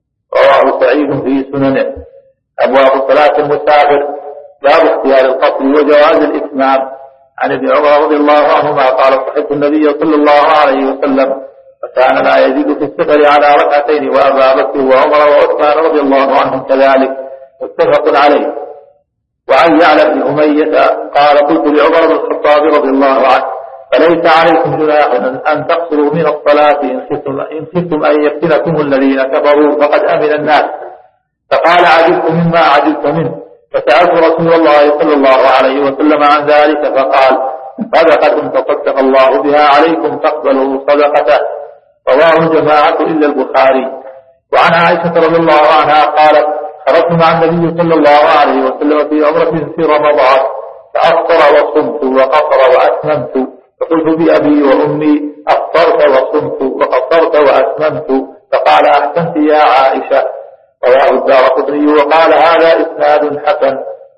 رواه سعيد في سننه. أبواب صلاة المسافر باب اختيار القصر وجواز الإتمام. عن ابن عمر رضي الله عنهما قال صحبت النبي صلى الله عليه وسلم فكان لا يزيد في السفر على ركعتين وأبا بكر وعمر وعثمان رضي الله عنهم كذلك متفق عليه. وعن يعلى بن أمية قال قلت لعمر بن الخطاب رضي الله عنه فليس عليكم جناح أن تقصروا من الصلاة إن خفتم, إن خفتم أن يفتنكم الذين كفروا فقد أمن الناس. فقال عجبت مما عجبت منه فسألت رسول الله صلى الله عليه وسلم عن ذلك فقال صدقة تصدق الله بها عليكم تقبلوا صدقته. رواه الجماعة إلا البخاري. وعن عائشة رضي الله عنها قالت خرجت مع النبي صلى الله عليه وسلم في عمرة في رمضان فأفطر وصمت وقصر وأتممت فقلت بأبي وأمي أفطرت وصمت وقصرت وأتممت فقال أحسنت يا عائشة. رواه الدارقطني وقال هذا إسناد حسن.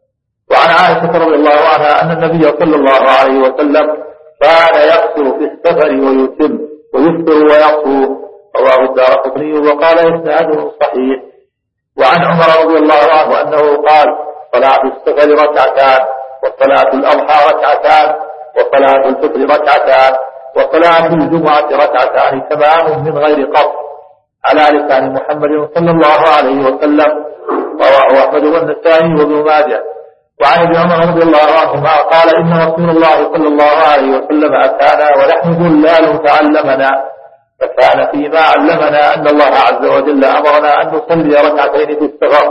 وعن عائشة رضي الله عنها أن النبي صلى الله عليه وسلم كان يقصر في السفر ويتم ويفطر ويقصر. رواه الدارقطني وقال إسناده صحيح. وعن عمر رضي الله عنه أنه قال صلاة السفر ركعتان وصلاة الأضحى ركعتان وصلاة الفطر ركعتان وصلاة الجمعة ركعتان تمام من غير قصر على لسان محمد صلى الله عليه وسلم. رواه أحمد والنسائي وابن ماجه. وعن ابن عمر رضي الله عنهما قال إن رسول الله صلى الله عليه وسلم أتانا ونحن ضلال تعلمنا فكان فيما علمنا أن الله عز وجل أمرنا أن نصلي ركعتين في السفر.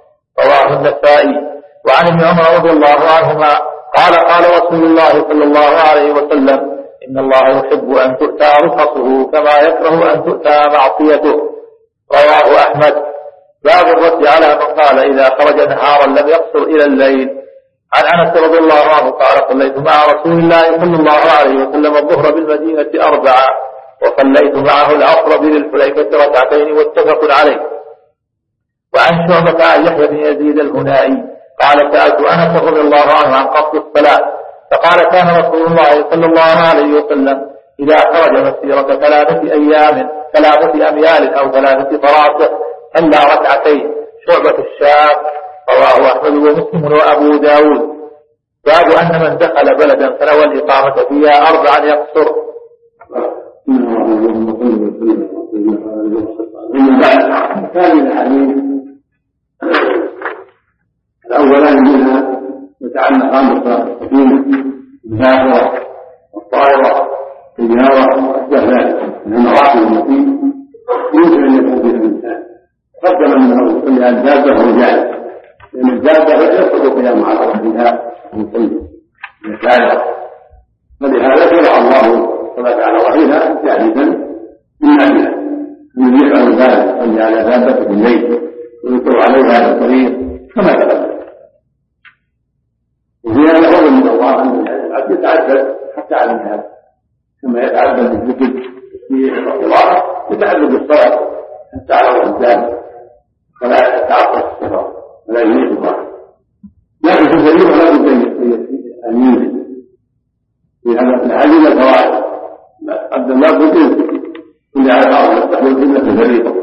رواه النسائي. وعن ابن عمر رضي الله عنهما قال قال رسول الله صلى الله عليه وسلم إن الله يحب أن تؤتى رخصه كما يكره أن تؤتى معصيته. رواه أحمد. باب الرد على من قال إذا خرج نهارا لم يقصر إلى الليل. عن أنس رضي الله عنه قال صليت مع رسول الله صلى الله عليه وسلم الظهر بالمدينة أربعة وصليت معه العصر بذي الحليفة ركعتين متفق عليه. وعن شعبة عن يحيى بن يزيد الهنائي قال سألت أنس رضي الله عنه عن قصد الصلاة فقال كان رسول الله صلى الله عليه وسلم إذا خرج مسيرة ثلاثة أيام ثلاثة أميال أو ثلاثة فراسخ صلى ركعتين. شعبة الشام رواه أحمد ومسلم وأبو داود. باب أن من دخل بلدا فنوى الإقامة فيها أربعا يقصر. هذه الأحاديث الأولان منها يتعلقان بالسفينة الزاهرة والطائرة السيارة وأشباه ذلك من المراحل التي يمكن أن يكون فيها الإنسان. قدم أنه يصلي على الدابة ورجال لأن الدابة يصعب قيام على رأسها المصلي السائرة فلهذا شرع الله الصلاة على ظهرها جاهزا من أجلها من يفعل ذلك يصلي على دابة في الليل ويذكر عليها على الطريق كما تقدم. وفي هذا فضل من الله أن العبد يتعبد حتى على هذا كما يتعبد بالذكر في القراءة يتعبد بالصلاة حتى على الإنسان فلا يتعطل السفر ولا يميت الله. لكن في الدليل ولا بد أن ينزل في هذا العلم الفوائد قد لا بد كل على الأرض يستحوذ إلا في الدليل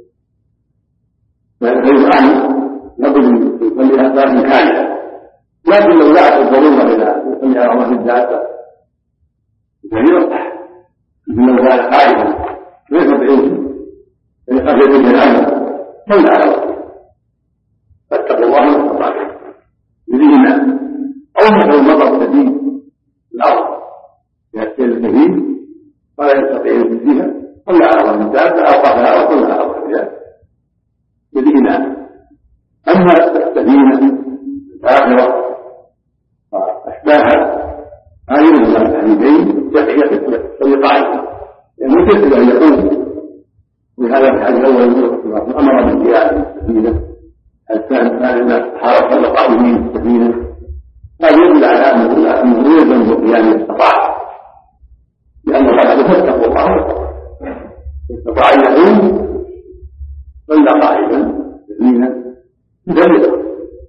فإذا أعلم لابد من يصلي هذا مكانه. لكن لو دعت الضرورة إلى يصلي على الله الدابة الدليل يصح لو كان قائما ليس بعيد قد يكون الأمر صلى على الله فاتقوا الله ما استطعتم يرينا أو مثل المطر الشديد الأرض يأتي الكثير ولا يستطيع فيها صلى على الله الدابة أو قفها أو صلى على الله يرينا. أما السفينة الآخرة وأشباهها هذه من الحديثين يحيى طريقين يعني مثل أن يقول وهذا الحديث الأول أمر بالقيام السفينة الثاني كان الناس حارب فلقوا من السفينة هذا يدل على أنه يلزم بالقيام استطاع لأن الله فاتقوا الله استطاع أن يقوم صلى قائما سفينة مدلل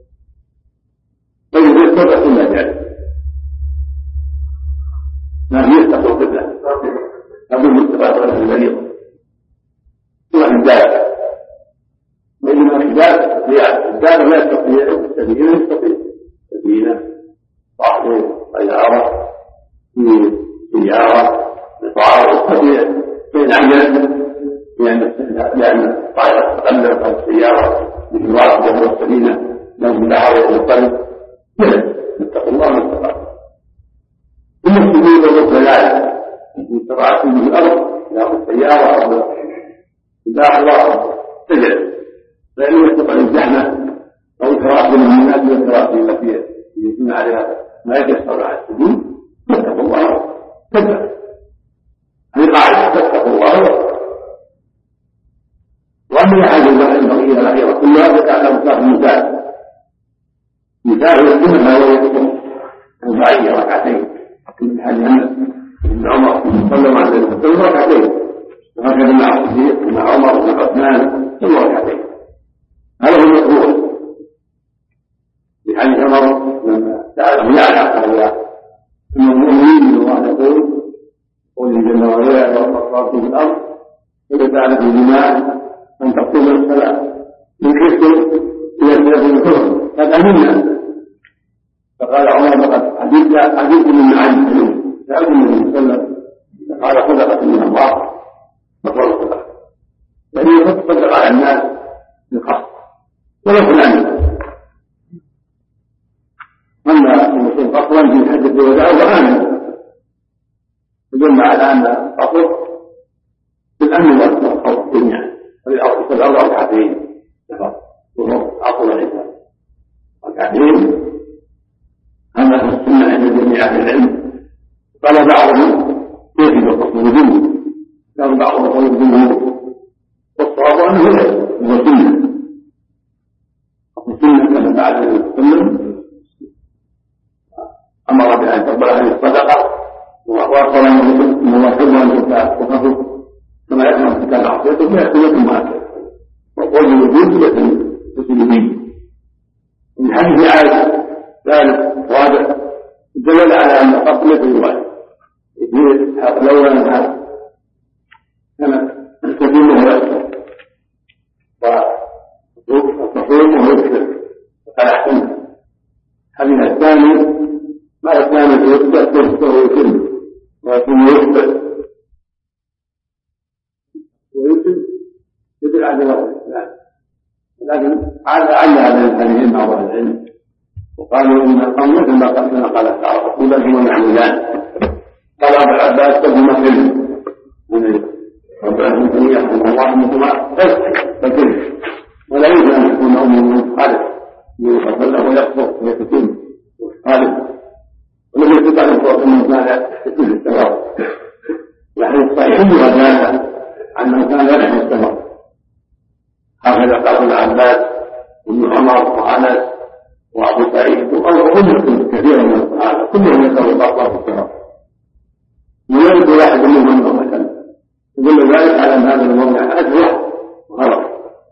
طيب يستطيع كل ذلك ما يستطيع قبله هذا المستطاع ولا المريض هو الدابة وإنما الدابة الدابة لا يستطيع السفينة يستطيع سفينة صاحب طيارة في سيارة بطارة يستطيع بين عجلة لأن لأن الطائرة تتقلب أو السيارة مثل واحدة أو السفينة لهم دعوة إلى الطريق اتقوا الله ما استطعتم. ثم السبيل والضلال إن استطعتم به الأرض لا السيارة أو الداخلة تجد لأنه يستطيع الزحمة أو الكراسي من الناس والكراسي التي يكون عليها ما يتيسر على السبيل فاتقوا الله تبع هذه قاعدة فاتقوا الله. وأما هذه البحر البقية الأخيرة كلها تتعلم صاحب المثال مثال يكون ما هو يكون الرباعية ركعتين من حال أنس بن عمر صلى الله عليه وسلم ركعتين وهكذا مع الصديق مع عمر بن عثمان صلى ركعتين. هذا هو المشروع في حديث عمر لما سأله يعلم فهو أن المؤمنين من الله يقول قوله جل وعلا والصلاة في الأرض إذا تعرف الجماع أن تقوم الصلاة من كسر إلى ثلاثة الكفر قد أمنا. فقال عمر لقد حديث من معاني الحلول سألت النبي صلى الله عليه وسلم قال صدقة من الله فقال الصدقة فإنه قد صدق على الناس بالقصد ولو فلان أما المسلم قصرا في حجة الوداع فآمن يدل على أن القصر بالأمن والخوف جميعا وللأرض الأرض ركعتين فقط وعقل الإنسان ركعتين هذا هو السنة عند جميع أهل العلم. قال بعضهم يجب القصر وجوده كان بعضهم يقول وجوده والصواب أنه هو سنة السنة كما فعل النبي صلى الله عليه وسلم أمر بأن تقبل هذه الصدقة وأخبر أن الله يحب أن تتخذ كما يأمر بكتاب عصيته فيأتي لكم مؤكد وقول الوجود يأتي المسلمين. من حديث عائشة ذلك واضح دلل على أن القتل ليس بواجب، لولا أنها كانت تستدين وهو يكفر وتصوم وهو يكفر فقال أحسن. الحديث الثاني ما كان يكفر وهو يكفر ولكن يكفر ويكفر يدل على جواز الإسلام، لكن على هذا الحديث مع أهل العلم وقالوا إن الأمر كما قال تعالى رسولا هو يعملان. قال أبو العباس تبنى فيلم من ربنا المسلمين رحمه الله أنهما فكذب ولا يمكن أن يكون أمه خالد يصلى ويقصر ويكتم خالد ولم يستطع أن يقول أنه كان يكتم الثواب. الحديث الصحيح غزانا أنه كان يرحم الثواب. هكذا قال ابن عباس وابن عمر وأنس وأبو سعيد وغيرهم كثيرا من الصحابة كلهم يسألوا الله في الثواب. ويرد واحد منهم مثلا يدل ذلك على أن هذا الموضع أجرح وغلط.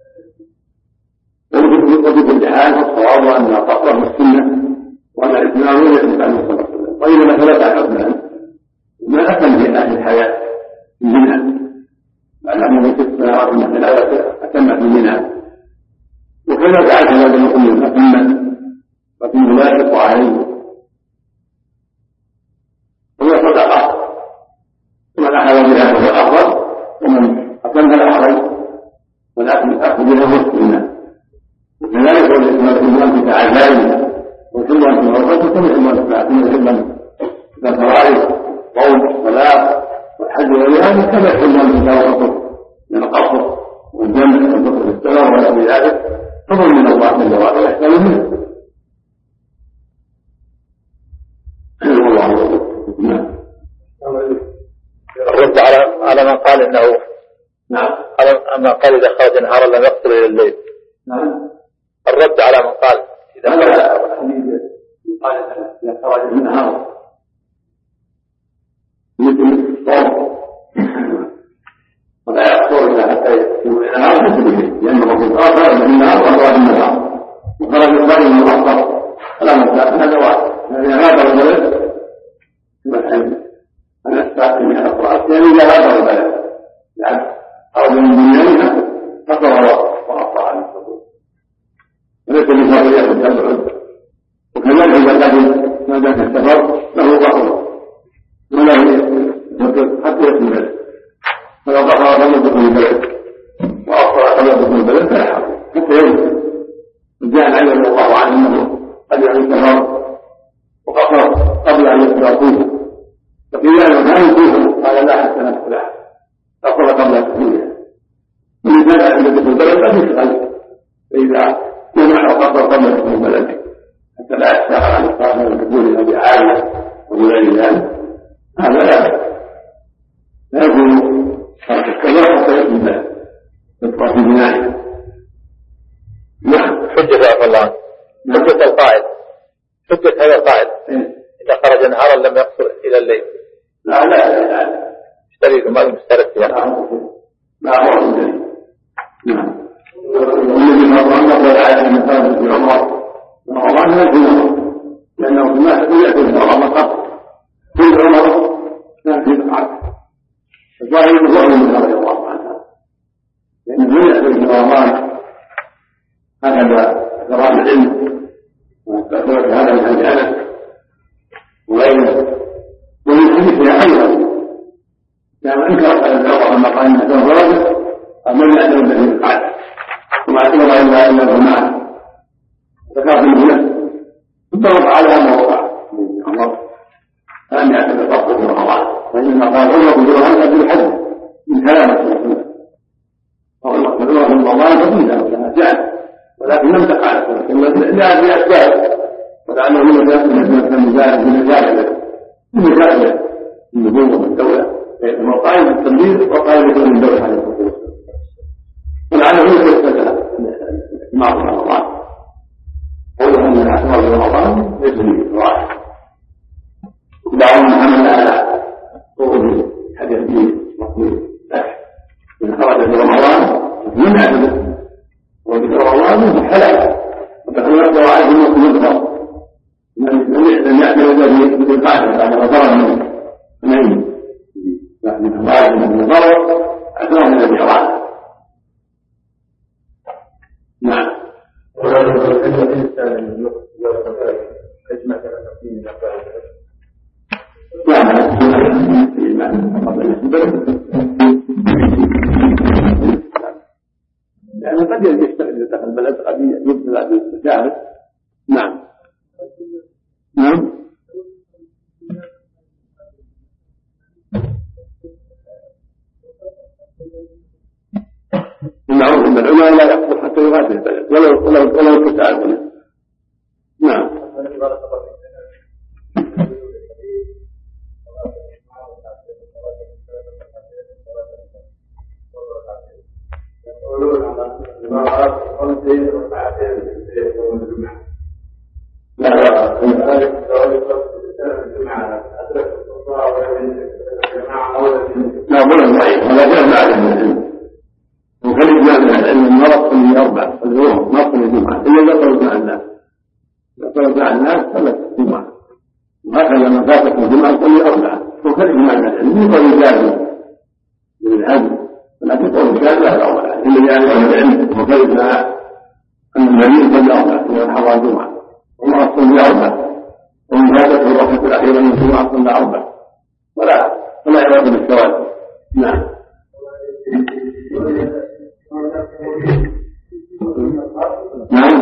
وفي الامتحان الصواب أن الفقر والسنة وأن الإسلام لم يثبت عنه صلى الله عليه وسلم، وإنما ثبت عن عثمان ما أتم في أهل الحياة منها بعد أن يمكن السنوات من خلالها أتمت منها. وكذا تعالى هذا المؤمن أتمت وفي ذلك وعليه هو صدقة ومن أخذ بها فهو أفضل ومن أتم الأحرج ولكن الأخذ بها هو السنة. وكذلك هو الإسلام في الله تعالى وكل أن تنظر وكل أن تنظر وكل الفرائض قول الصلاة والحج والجهاد كما يحل الله وقصر من القصر والجنة والقصر السلام ولا في ذلك فضل من الله جل وعلا ويحتمل منه. الرد على على من قال انه نعم على من قال اذا خرج نهارا لم يقصر الى الليل. نعم الرد على من قال اذا قال اذا خرج النهار مثل الصوم ولا يقصر الا حتى يكون النهار مثل الليل، لان الرسول قال خرج النهار وخرج النهار وخرج الصائم المؤخر فلا مساء هذا واحد. يعني هذا البلد كما الحديث أنا أستعطي من الأقرأ الثاني إلى هذا البلد يعني أرض من دنياها فقر وأطاع عن الصدور وليس بفضل يأخذ الأبعد. وكذلك إذا قدم ما ذاك السفر له ظهر ولا يفكر حتى يكون البلد، فلو ظهر قبل دخول البلد وأطاع قبل دخول البلد فلا حرج حتى يوم. وجاء علي رضي الله عنه أنه قد يعني السفر وقصر قبل أن يتراكوه فقيل له ما يكون قال لا حتى نفسه قصر قبل التسليم. ولذلك عند دخول البلد لا يشغل فإذا جمع وقصر قبل دخول البلد حتى لا يشتغل عن الصلاة والدخول إلى بعالة وغير ذلك هذا لا لا يكون كذا حتى يكون ذلك يبقى في بنائه. نعم حجة عفى الله حجة القائد حجة هذا القائد إذا خرج نهارا لم يقصر إلى الليل. لا لا لا اشتريت ما المشترك فيها لا هو الدليل. نعم والذي فرض عنه قال عائشة من قال في عمر رمضان لا يكون عمر لأنه في الناس يأكل في رمضان كل عمر كان في العقل الظاهر الظهر من رضي الله عنه لأنه يأكل في رمضان هكذا كرام العلم وتأثرت هذا من حديث أنس وغيره. ومن حديثها أيضا كان أنكر على العمر لما قال إنه تنظر أمن يأتي به القعدة وما اعتبر إلا إلا الرماء فكان في المنى ثم وقع على ما وقع من عمر فلم يأتي بالفقر في رمضان فإنما قال عمر بن جرهان أبي الحج من كلامه صلى الله عليه وسلم وعمر بن جرهان في رمضان فقيل لها جعل ولكن لم تقع لا بأسباب ولعله من المزاج من المزاج من المزاج النبوة والدولة هو قائد التنبيه وقائد من الدولة عليه الصلاة والسلام ولعله من يستدعى مع رمضان قوله من الأحوال في رمضان ليس به راحة دعوهم محمد على قوله حديث مقبول من خرج في رمضان من عدده وذكر الله منه حلال يعني الواجب من الضرر أكثر من الذي أراد. نعم. يعني قد يشتغل يدخل البلد قد يبتلع بالتجاهل. نعم نعم. المعروف ان العلماء لا يقبل حتى يغادر البلد ولو ولو ولو كتاب. نعم. لا ظلم ضعيف هذا كان معلم العلم وكان يجمع من العلم المرض اللي أربع اليوم ما صلي الجمعة إلا إذا صلت مع الناس إذا صلت مع الناس صلت الجمعة وهكذا لما فاتت الجمعة صلي أربعة وكان يجمع من العلم يقول يجازم من العلم ولكن يقول يجازم لا الأربعة إلا يعني من العلم وكيفنا أن النبي صلى أربعة إذا حضر الجمعة وما صلي أربعة ومن فاتت الركعة الأخيرة من الجمعة صلى أربعة ولا ولا يراد بالسواد. نعم. نعم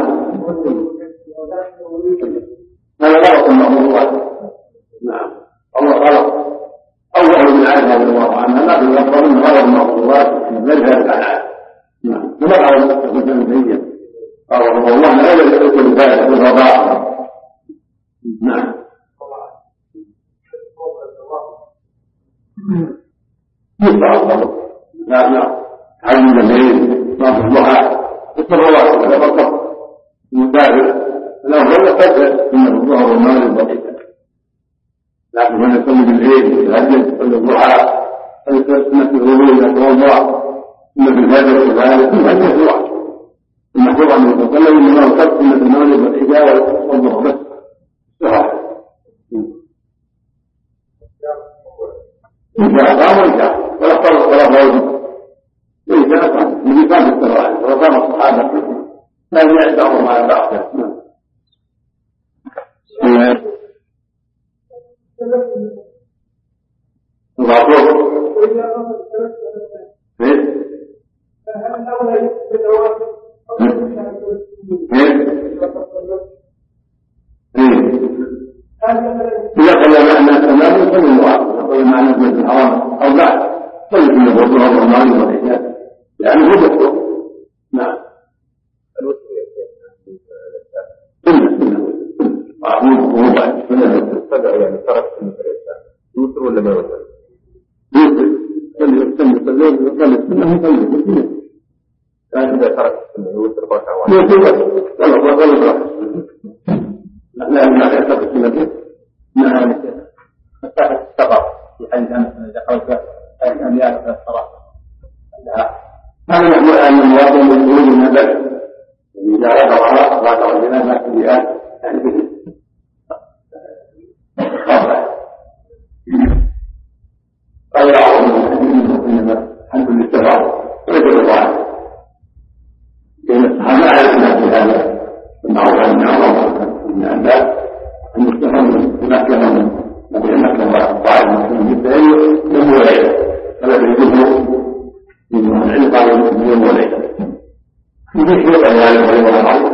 هذا غلط المأمورات. نعم الله غلط أول من عاد رضي الله عنه لا بالأفضل من غلط المأمورات من غير هذا العاد. نعم فما قال مثلا زيا قال رضي الله عنه لا يدرك الفائدة بالرضاعة. نعم لا لا عن الليل صلاة الضحى الصلوات ولا فقط المتابع الأفضل يقدر من الظهر والمغرب والعشاء لكن من يصلي بالليل يتهجد يصلي الضحى سنة الغروب إذا توضأ سنة الفجر وكذلك كلها مشروع المشروع أن يتصلي من أوقات سنة المغرب والعشاء والظهر بس صحيح إن شاء الله وإن ولا اختار الصلاة واجب وإن كان صحيح من كان الصلاة وكان الصحابة لا يعتبروا على بعض. الغفور إذا قال معنى التمام يصلي المعارض قال معنى المسجد الحرام أو بعد صلي في الوضوء والرمضان والعشاء يعني هو دكتور. نعم سنة سنة معروف وهو بعد سنة تبع يعني ترك سنة الإسلام يوتر ولا ما يوتر؟ يوتر يصلي يصلي يصلي يصلي السنة يصلي السنة لكن إذا ترك السنة يوتر ركعة واحدة يوتر ولا ولا ولا لا لا لا يعتقد السنة. نعم مسافة السفر في حديث أنس إذا قلت أن يأتي الصلاة هذا يقول أن المواطن من خروج من البلد إذا رأى الصلاة لا تعرفنا ما في بيئات يعني به قال يعرض من حمد للسفر وليس بالضعف لأن الصحابة على في هذا المعروف عن المعروف من الناس أن يستفهم بمكة من مكة وطائف مسلم جدا يوم وليلة فلا يجوزه من العلم قال يوم وليلة في شيء يعني هذا هو الأمر